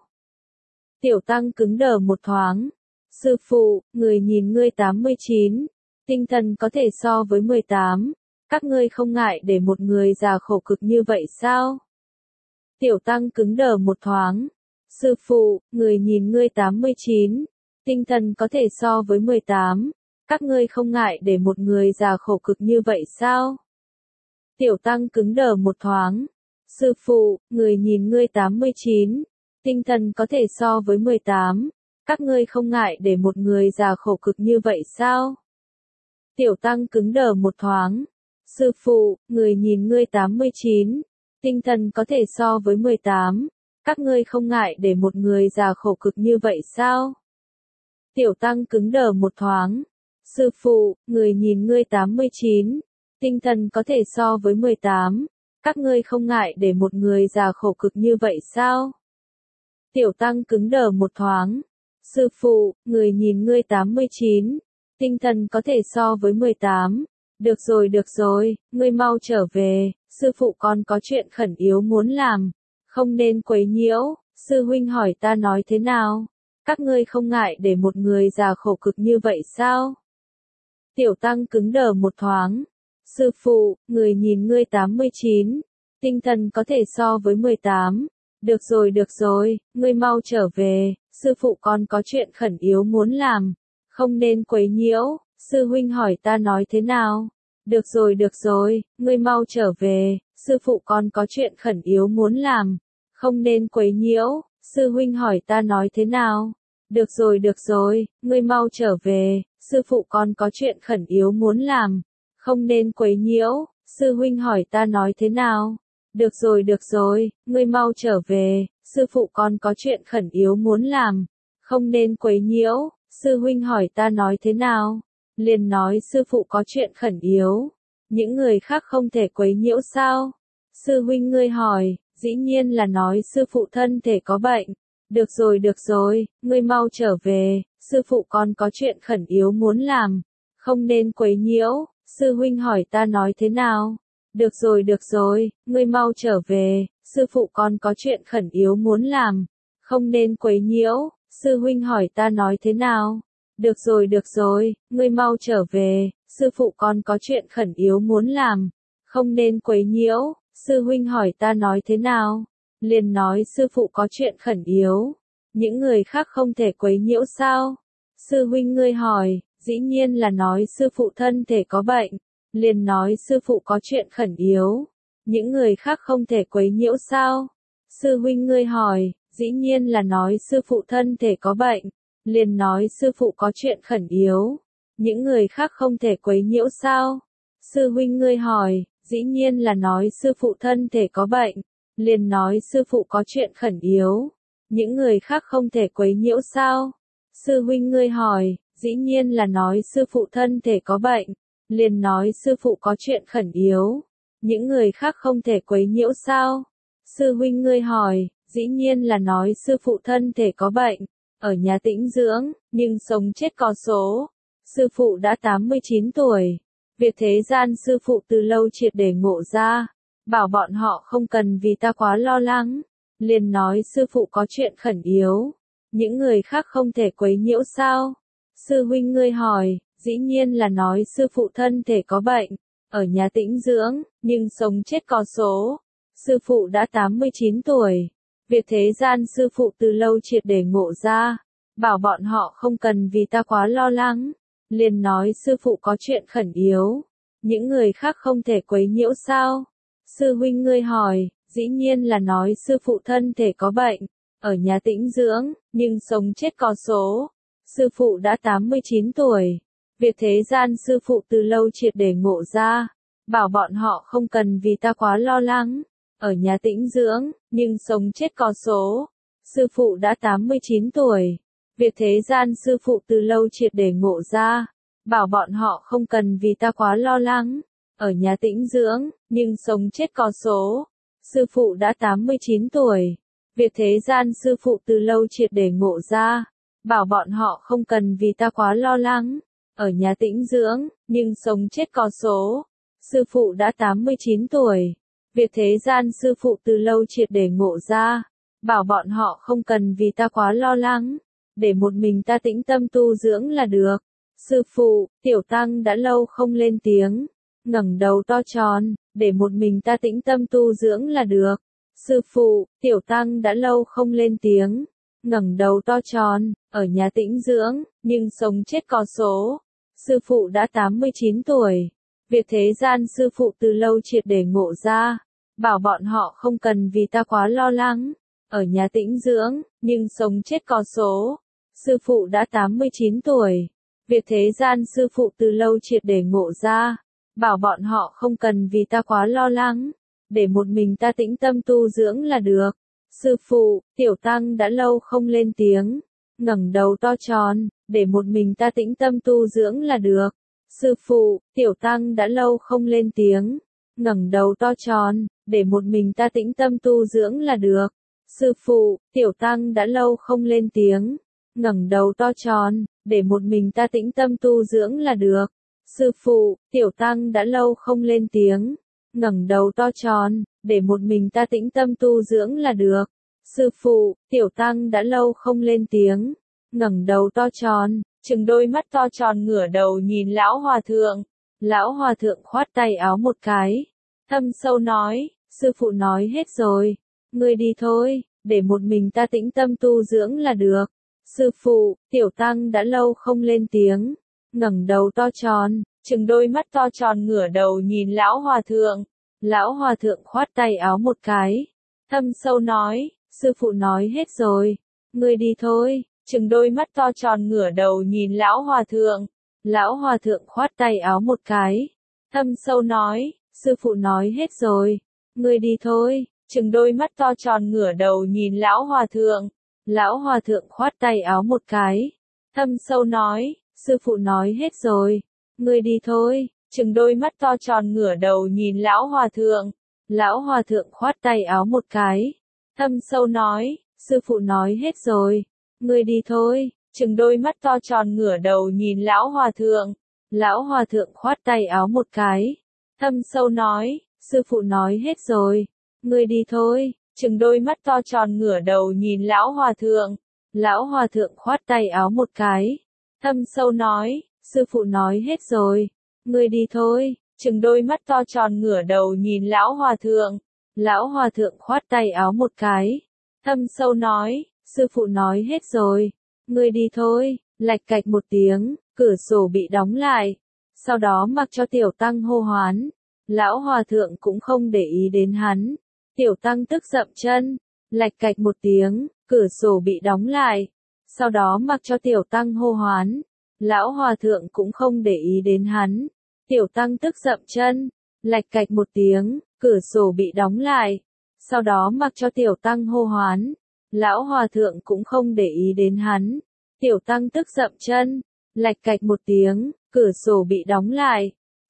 Tiểu tăng cứng đờ một thoáng. Sư phụ, người nhìn ngươi tám mươi chín. Tinh thần có thể so với mười tám. Các ngươi không ngại để một người già khổ cực như vậy sao? Tiểu tăng cứng đờ một thoáng. Sư phụ, người nhìn ngươi tám mươi chín. Tinh thần có thể so với mười tám. Các ngươi không ngại để một người già khổ cực như vậy sao? Tiểu tăng cứng đờ một thoáng. Sư phụ, người nhìn ngươi tám mươi chín. Tinh thần có thể so với mười tám. Các ngươi không ngại để một người già khổ cực như vậy sao? Tiểu tăng cứng đờ một thoáng. Sư phụ, người nhìn ngươi tám mươi chín. Tinh thần có thể so với mười tám. Các ngươi không ngại để một người già khổ cực như vậy sao? Tiểu tăng cứng đờ một thoáng. Sư phụ, người nhìn ngươi tám mươi chín. Tinh thần có thể so với mười tám. Các ngươi không ngại để một người già khổ cực như vậy sao? Tiểu tăng cứng đờ một thoáng. Sư phụ, người nhìn ngươi tám mươi chín. Tinh thần có thể so với mười tám. Được rồi được rồi, ngươi mau trở về, sư phụ con có chuyện khẩn yếu muốn làm. Không nên quấy nhiễu, sư huynh hỏi ta nói thế nào? Các ngươi không ngại để một người già khổ cực như vậy sao? Tiểu tăng cứng đờ một thoáng. Sư phụ, người nhìn ngươi tám mươi chín. Tinh thần có thể so với mười tám. Được rồi được rồi, ngươi mau trở về, sư phụ con có chuyện khẩn yếu muốn làm. Không nên quấy nhiễu, sư huynh hỏi ta nói thế nào? Được rồi được rồi, ngươi mau trở về, sư phụ con có chuyện khẩn yếu muốn làm. Không nên quấy nhiễu, sư huynh hỏi ta nói thế nào? Được rồi được rồi, ngươi mau trở về, sư phụ con có chuyện khẩn yếu muốn làm. Không nên quấy nhiễu, sư huynh hỏi ta nói thế nào? Được rồi được rồi, ngươi mau trở về, sư phụ con có chuyện khẩn yếu muốn làm. Không nên quấy nhiễu, sư huynh hỏi ta nói thế nào? Liền nói sư phụ có chuyện khẩn yếu. Những người khác không thể quấy nhiễu sao? Sư huynh ngươi hỏi, dĩ nhiên là nói sư phụ thân thể có bệnh. Được rồi được rồi, ngươi mau trở về, sư phụ con có chuyện khẩn yếu muốn làm. Không nên quấy nhiễu, sư huynh hỏi ta nói thế nào? Được rồi được rồi, ngươi mau trở về, sư phụ con có chuyện khẩn yếu muốn làm. Không nên quấy nhiễu, sư huynh hỏi ta nói thế nào? Được rồi được rồi, ngươi mau trở về, sư phụ con có chuyện khẩn yếu muốn làm. Không nên quấy nhiễu, sư huynh hỏi ta nói thế nào? Liền nói sư phụ có chuyện khẩn yếu. Những người khác không thể quấy nhiễu sao? Sư huynh ngươi hỏi, dĩ nhiên là nói sư phụ thân thể có bệnh. Liền nói sư phụ có chuyện khẩn yếu. Những người khác không thể quấy nhiễu sao? Sư huynh ngươi hỏi, dĩ nhiên là nói sư phụ thân thể có bệnh. Liền nói sư phụ có chuyện khẩn yếu. Những người khác không thể quấy nhiễu sao? Sư huynh ngươi hỏi, dĩ nhiên là nói sư phụ thân thể có bệnh. Liền nói sư phụ có chuyện khẩn yếu. Những người khác không thể quấy nhiễu sao? Sư huynh ngươi hỏi, dĩ nhiên là nói sư phụ thân thể có bệnh. liền nói sư phụ có chuyện khẩn yếu. Những người khác không thể quấy nhiễu sao? Sư huynh ngươi hỏi, dĩ nhiên là nói sư phụ thân thể có bệnh, ở nhà tĩnh dưỡng, nhưng sống chết có số. Sư phụ đã tám mươi chín tuổi. Việc thế gian sư phụ từ lâu triệt để ngộ ra, bảo bọn họ không cần vì ta quá lo lắng. Liền nói sư phụ có chuyện khẩn yếu. Những người khác không thể quấy nhiễu sao? Sư huynh ngươi hỏi, dĩ nhiên là nói sư phụ thân thể có bệnh, ở nhà tĩnh dưỡng, nhưng sống chết có số. Sư phụ đã tám mươi chín tuổi. Việc thế gian sư phụ từ lâu triệt để ngộ ra, bảo bọn họ không cần vì ta quá lo lắng. Liền nói sư phụ có chuyện khẩn yếu. Những người khác không thể quấy nhiễu sao? Sư huynh ngươi hỏi, dĩ nhiên là nói sư phụ thân thể có bệnh, ở nhà tĩnh dưỡng, nhưng sống chết có số. Sư phụ đã tám mươi chín tuổi. Việc thế gian sư phụ từ lâu triệt để ngộ ra, bảo bọn họ không cần vì ta quá lo lắng, ở nhà tĩnh dưỡng, nhưng sống chết có số. Sư phụ đã tám mươi chín tuổi. Việc thế gian sư phụ từ lâu triệt để ngộ ra, bảo bọn họ không cần vì ta quá lo lắng, ở nhà tĩnh dưỡng, nhưng sống chết có số. Sư phụ đã tám mươi chín tuổi. Việc thế gian sư phụ từ lâu triệt để ngộ ra, bảo bọn họ không cần vì ta quá lo lắng, ở nhà tĩnh dưỡng, nhưng sống chết có số. Sư phụ đã tám mươi chín tuổi. Việc thế gian sư phụ từ lâu triệt để ngộ ra, bảo bọn họ không cần vì ta quá lo lắng, để một mình ta tĩnh tâm tu dưỡng là được. Sư phụ, tiểu tăng đã lâu không lên tiếng, ngẩng đầu to tròn, để một mình ta tĩnh tâm tu dưỡng là được. Sư phụ, tiểu tăng đã lâu không lên tiếng, ngẩng đầu to tròn, ở nhà tĩnh dưỡng, nhưng sống chết có số. Sư phụ đã tám mươi chín tuổi. Việc thế gian sư phụ từ lâu triệt để ngộ ra, bảo bọn họ không cần vì ta quá lo lắng, ở nhà tĩnh dưỡng, nhưng sống chết có số. Sư phụ đã tám mươi chín tuổi. Việc thế gian sư phụ từ lâu triệt để ngộ ra, bảo bọn họ không cần vì ta quá lo lắng, để một mình ta tĩnh tâm tu dưỡng là được. Sư phụ, tiểu tăng đã lâu không lên tiếng, ngẩng đầu to tròn, để một mình ta tĩnh tâm tu dưỡng là được. Sư phụ, tiểu tăng đã lâu không lên tiếng, ngẩng đầu to tròn, để một mình ta tĩnh tâm tu dưỡng là được. Sư phụ, tiểu tăng đã lâu không lên tiếng, ngẩng đầu to tròn, để một mình ta tĩnh tâm tu dưỡng là được. Sư phụ, tiểu tăng đã lâu không lên tiếng, ngẩng đầu to tròn, để một mình ta tĩnh tâm tu dưỡng là được. Sư phụ, tiểu tăng đã lâu không lên tiếng, ngẩng đầu to tròn, trừng đôi mắt to tròn ngửa đầu nhìn lão hòa thượng. Lão hòa thượng khoát tay áo một cái, thâm sâu nói, sư phụ nói hết rồi, ngươi đi thôi, để một mình ta tĩnh tâm tu dưỡng là được. Sư phụ, tiểu tăng đã lâu không lên tiếng, ngẩng đầu to tròn, trừng đôi mắt to tròn ngửa đầu nhìn lão hòa thượng. Lão hòa thượng khoát tay áo một cái, thâm sâu nói, sư phụ nói hết rồi, ngươi đi thôi, trừng đôi mắt to tròn ngửa đầu nhìn lão hòa thượng. Lão hòa thượng khoát tay áo một cái, thâm sâu nói, sư phụ nói hết rồi, ngươi đi thôi, trừng đôi mắt to tròn ngửa đầu nhìn lão hòa thượng. Lão hòa thượng khoát tay áo một cái, thâm sâu nói, sư phụ nói hết rồi, ngươi đi thôi, trừng đôi mắt to tròn ngửa đầu nhìn lão hòa thượng. Lão hòa thượng khoát tay áo một cái, thâm sâu nói, sư phụ nói hết rồi, ngươi đi thôi, trừng đôi mắt to tròn ngửa đầu nhìn lão hòa thượng. Lão hòa thượng khoát tay áo một cái, thâm sâu nói, sư phụ nói hết rồi, ngươi đi thôi, trừng đôi mắt to tròn ngửa đầu nhìn lão hòa thượng. Lão hòa thượng khoát tay áo một cái, thâm sâu nói, sư phụ nói hết rồi, ngươi đi thôi, trừng đôi mắt to tròn ngửa đầu nhìn lão hòa thượng. Lão hòa thượng khoát tay áo một cái, thâm sâu nói, sư phụ nói hết rồi, ngươi đi thôi. Lạch cạch một tiếng, cửa sổ bị đóng lại, sau đó mặc cho tiểu tăng hô hoán. Lão hòa thượng cũng không để ý đến hắn. Tiểu tăng tức dậm chân, lạch cạch một tiếng, cửa sổ bị đóng lại, sau đó mặc cho tiểu tăng hô hoán. Lão hòa thượng cũng không để ý đến hắn. Tiểu tăng tức dậm chân, lạch cạch một tiếng, cửa sổ bị đóng lại, sau đó mặc cho tiểu tăng hô hoán. Lão hòa thượng cũng không để ý đến hắn. Tiểu tăng tức dậm chân, lạch cạch một tiếng, cửa sổ bị đóng lại,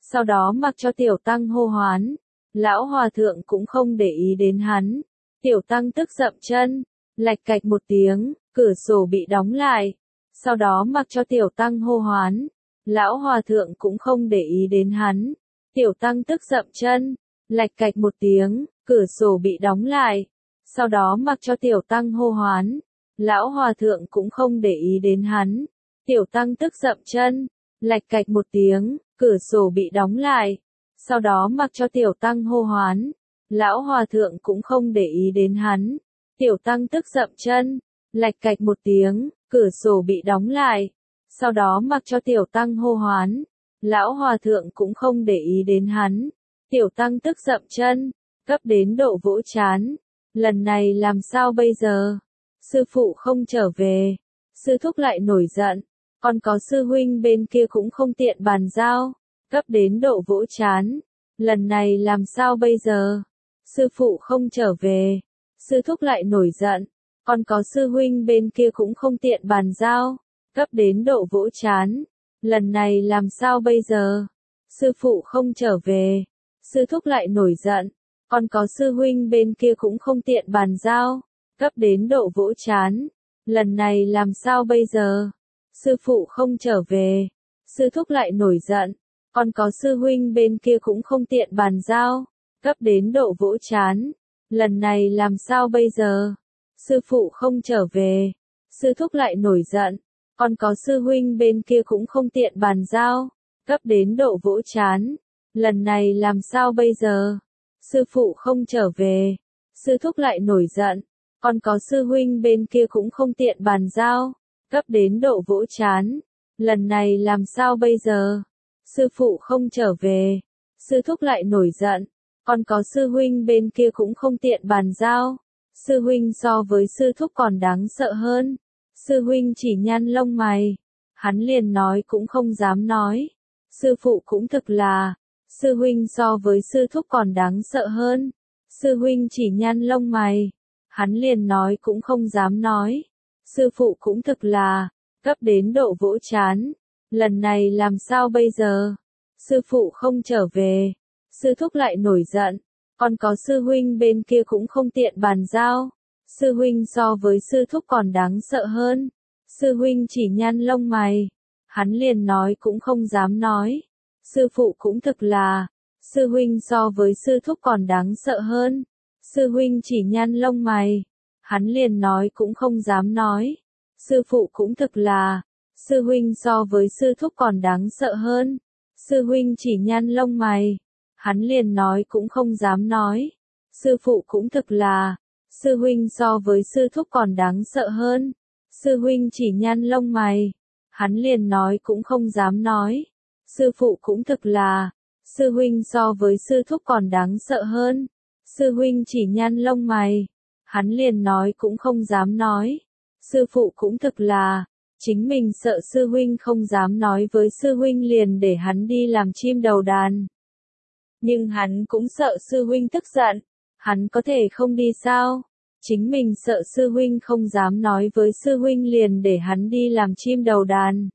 sau đó mặc cho tiểu tăng hô hoán. Lão hòa thượng cũng không để ý đến hắn. Tiểu tăng tức dậm chân, lạch cạch một tiếng, cửa sổ bị đóng lại, sau đó mặc cho tiểu tăng hô hoán. Lão hòa thượng cũng không để ý đến hắn. Tiểu tăng tức dậm chân, lạch cạch một tiếng, cửa sổ bị đóng lại, sau đó mặc cho tiểu tăng hô hoán. Lão hòa thượng cũng không để ý đến hắn. Tiểu tăng tức dậm chân, lạch cạch một tiếng, cửa sổ bị đóng lại, sau đó mặc cho tiểu tăng hô hoán. Lão hòa thượng cũng không để ý đến hắn. Tiểu tăng tức dậm chân, lạch cạch một tiếng, cửa sổ bị đóng lại, sau đó mặc cho tiểu tăng hô hoán. Lão hòa thượng cũng không để ý đến hắn. Tiểu tăng tức dậm chân, cấp đến độ vỗ chán. Lần này làm sao bây giờ? Sư phụ không trở về. Sư thúc lại nổi giận. Còn có sư huynh bên kia cũng không tiện bàn giao. Cấp đến độ vỗ chán. Lần này làm sao bây giờ? Sư phụ không trở về. Sư thúc lại nổi giận. Còn có sư huynh bên kia cũng không tiện bàn giao. Cấp đến độ vỗ chán. Lần này làm sao bây giờ? Sư phụ không trở về. Sư thúc lại nổi giận. Còn có sư huynh bên kia cũng không tiện bàn giao. Cấp đến độ vỗ chán. Lần này làm sao bây giờ? Sư phụ không trở về. Sư thúc lại nổi giận. Còn có sư huynh bên kia cũng không tiện bàn giao. Cấp đến độ vỗ chán. Lần này làm sao bây giờ? Sư phụ không trở về. Sư thúc lại nổi giận. Còn có sư huynh bên kia cũng không tiện bàn giao. Cấp đến độ vỗ chán. Lần này làm sao bây giờ? Sư phụ không trở về. Sư thúc lại nổi giận. Còn có sư huynh bên kia cũng không tiện bàn giao. Cấp đến độ vỗ chán. Lần này làm sao bây giờ? Sư phụ không trở về. Sư thúc lại nổi giận. Còn có sư huynh bên kia cũng không tiện bàn giao. Sư huynh so với sư thúc còn đáng sợ hơn. Sư huynh chỉ nhăn lông mày. Hắn liền nói cũng không dám nói. Sư phụ cũng thực là. Sư huynh so với sư thúc còn đáng sợ hơn. Sư huynh chỉ nhăn lông mày. Hắn liền nói cũng không dám nói. Sư phụ cũng thực là. Cấp đến độ vỗ chán. Lần này làm sao bây giờ? Sư phụ không trở về. Sư thúc lại nổi giận. Còn có sư huynh bên kia cũng không tiện bàn giao. Sư huynh so với sư thúc còn đáng sợ hơn. Sư huynh chỉ nhăn lông mày. Hắn liền nói cũng không dám nói. Sư phụ cũng thực là. Sư huynh so với sư thúc còn đáng sợ hơn. Sư huynh chỉ nhăn lông mày. Hắn liền nói cũng không dám nói. Sư phụ cũng thực là. Sư huynh so với sư thúc còn đáng sợ hơn. Sư huynh chỉ nhăn lông mày. Hắn liền nói cũng không dám nói. Sư phụ cũng thực là. Sư huynh so với sư thúc còn đáng sợ hơn. Sư huynh chỉ nhăn lông mày. Hắn liền nói cũng không dám nói. Sư phụ cũng thực là. Sư huynh so với sư thúc còn đáng sợ hơn. Sư huynh chỉ nhăn lông mày. Hắn liền nói cũng không dám nói. Sư phụ cũng thực là. Chính mình sợ sư huynh không dám nói với sư huynh liền để hắn đi làm chim đầu đàn. Nhưng hắn cũng sợ sư huynh tức giận. Hắn có thể không đi sao? Chính mình sợ sư huynh không dám nói với sư huynh liền để hắn đi làm chim đầu đàn.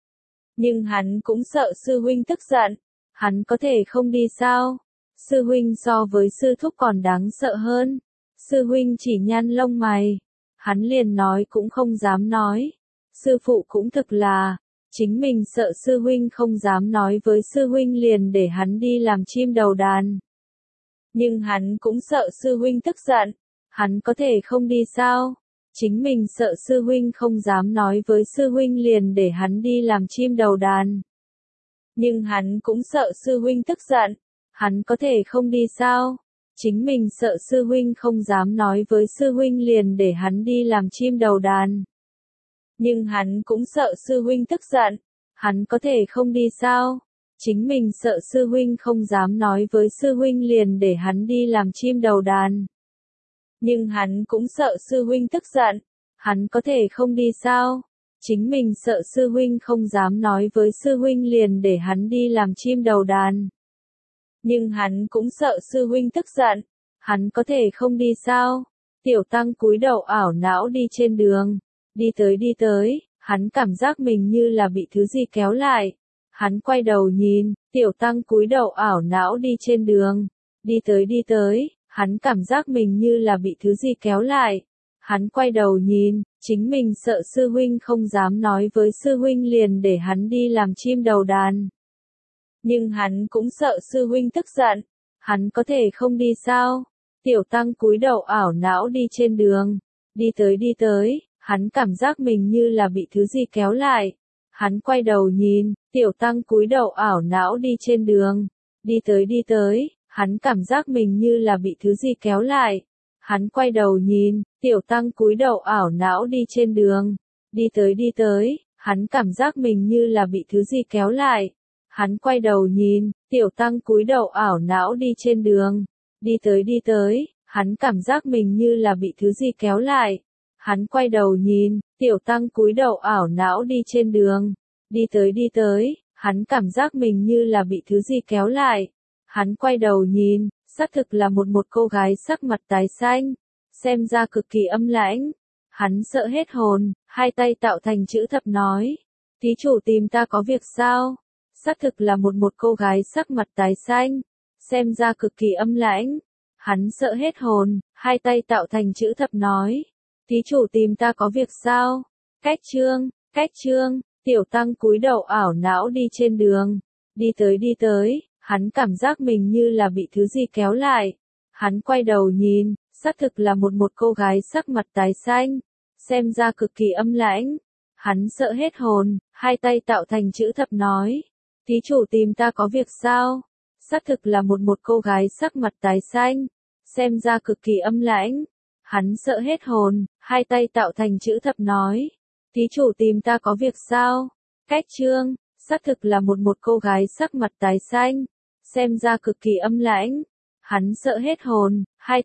Nhưng hắn cũng sợ sư huynh tức giận. Hắn có thể không đi sao? Sư huynh so với sư thúc còn đáng sợ hơn. Sư huynh chỉ nhăn lông mày. Hắn liền nói cũng không dám nói. Sư phụ cũng thực là. Chính mình sợ sư huynh không dám nói với sư huynh liền để hắn đi làm chim đầu đàn. Nhưng hắn cũng sợ sư huynh tức giận. Hắn có thể không đi sao? Chính mình sợ sư huynh không dám nói với sư huynh liền để hắn đi làm chim đầu đàn. Nhưng hắn cũng sợ sư huynh tức giận. Hắn có thể không đi sao? Chính mình sợ sư huynh không dám nói với sư huynh liền để hắn đi làm chim đầu đàn. Nhưng hắn cũng sợ sư huynh tức giận. Hắn có thể không đi sao? Chính mình sợ sư huynh không dám nói với sư huynh liền để hắn đi làm chim đầu đàn. Nhưng hắn cũng sợ sư huynh tức giận. Hắn có thể không đi sao? Chính mình sợ sư huynh không dám nói với sư huynh liền để hắn đi làm chim đầu đàn. Nhưng hắn cũng sợ sư huynh tức giận. Hắn có thể không đi sao? Tiểu tăng cúi đầu ảo não đi trên đường. Đi tới đi tới, hắn cảm giác mình như là bị thứ gì kéo lại. Hắn quay đầu nhìn, tiểu tăng cúi đầu ảo não đi trên đường. Đi tới đi tới, hắn cảm giác mình như là bị thứ gì kéo lại. Hắn quay đầu nhìn, chính mình sợ sư huynh không dám nói với sư huynh liền để hắn đi làm chim đầu đàn. Nhưng hắn cũng sợ sư huynh tức giận. Hắn có thể không đi sao? Tiểu tăng cúi đầu ảo não đi trên đường. Đi tới đi tới, hắn cảm giác mình như là bị thứ gì kéo lại. Hắn quay đầu nhìn, tiểu tăng cúi đầu ảo não đi trên đường. Đi tới đi tới, hắn cảm giác mình như là bị thứ gì kéo lại. Hắn quay đầu nhìn, tiểu tăng cúi đầu ảo não đi trên đường. Đi tới đi tới, hắn cảm giác mình như là bị thứ gì kéo lại. Hắn quay đầu nhìn, tiểu tăng cúi đầu ảo não đi trên đường. Đi tới đi tới, hắn cảm giác mình như là bị thứ gì kéo lại. Hắn quay đầu nhìn, tiểu tăng cúi đầu ảo não đi trên đường. Đi tới đi tới, hắn cảm giác mình như là bị thứ gì kéo lại. Hắn quay đầu nhìn, xác thực là một một cô gái sắc mặt tái xanh, xem ra cực kỳ âm lãnh. Hắn sợ hết hồn, hai tay tạo thành chữ thập nói. Thí chủ tìm ta có việc sao? Xác thực là một một cô gái sắc mặt tái xanh, xem ra cực kỳ âm lãnh. Hắn sợ hết hồn, hai tay tạo thành chữ thập nói. Thí chủ tìm ta có việc sao? Cách chương, cách chương, tiểu tăng cúi đầu ảo não đi trên đường. Đi tới đi tới, hắn cảm giác mình như là bị thứ gì kéo lại. Hắn quay đầu nhìn, xác thực là một một cô gái sắc mặt tái xanh, xem ra cực kỳ âm lãnh. Hắn sợ hết hồn, hai tay tạo thành chữ thập nói. Thí chủ tìm ta có việc sao? Xác thực là một một cô gái sắc mặt tái xanh, xem ra cực kỳ âm lãnh. Hắn sợ hết hồn, hai tay tạo thành chữ thập nói. Thí chủ tìm ta có việc sao? Cách chương, xác thực là một một cô gái sắc mặt tái xanh, xem ra cực kỳ âm lãnh. Hắn sợ hết hồn, hai tay tạo thành chữ thập nói. Thí chủ tìm ta có việc sao? Cách chương, xác thực là một một cô gái sắc mặt tái xanh, xem ra cực kỳ âm lãnh. Hắn sợ hết hồn, hai tay tạo thành chữ thập nói. Thí chủ tìm ta có việc sao? Cách chương, xác thực là một một cô gái sắc mặt tái xanh, xem ra cực kỳ âm lãnh. Hắn sợ hết hồn, hai tay tạo thành chữ thập nói. Thí chủ tìm ta có việc sao?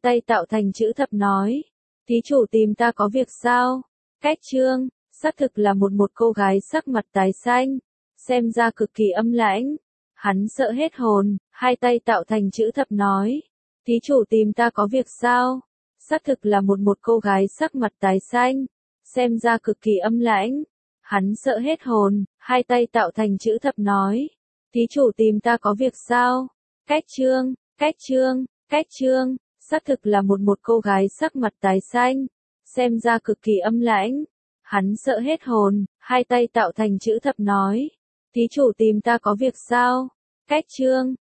Xác thực là một một cô gái sắc mặt tái xanh, xem ra cực kỳ âm lãnh. Hắn sợ hết hồn, hai tay tạo thành chữ thập nói. Thí chủ tìm ta có việc sao? Xác thực là một một cô gái sắc mặt tái xanh, xem ra cực kỳ âm lãnh. Hắn sợ hết hồn, hai tay tạo thành chữ thập nói. Thí chủ tìm ta có việc sao? Cách chương, cách chương, cách chương, xác thực là một một cô gái sắc mặt tái xanh, xem ra cực kỳ âm lãnh. Hắn sợ hết hồn, hai tay tạo thành chữ thập nói. Thí chủ tìm ta có việc sao? Cách chương,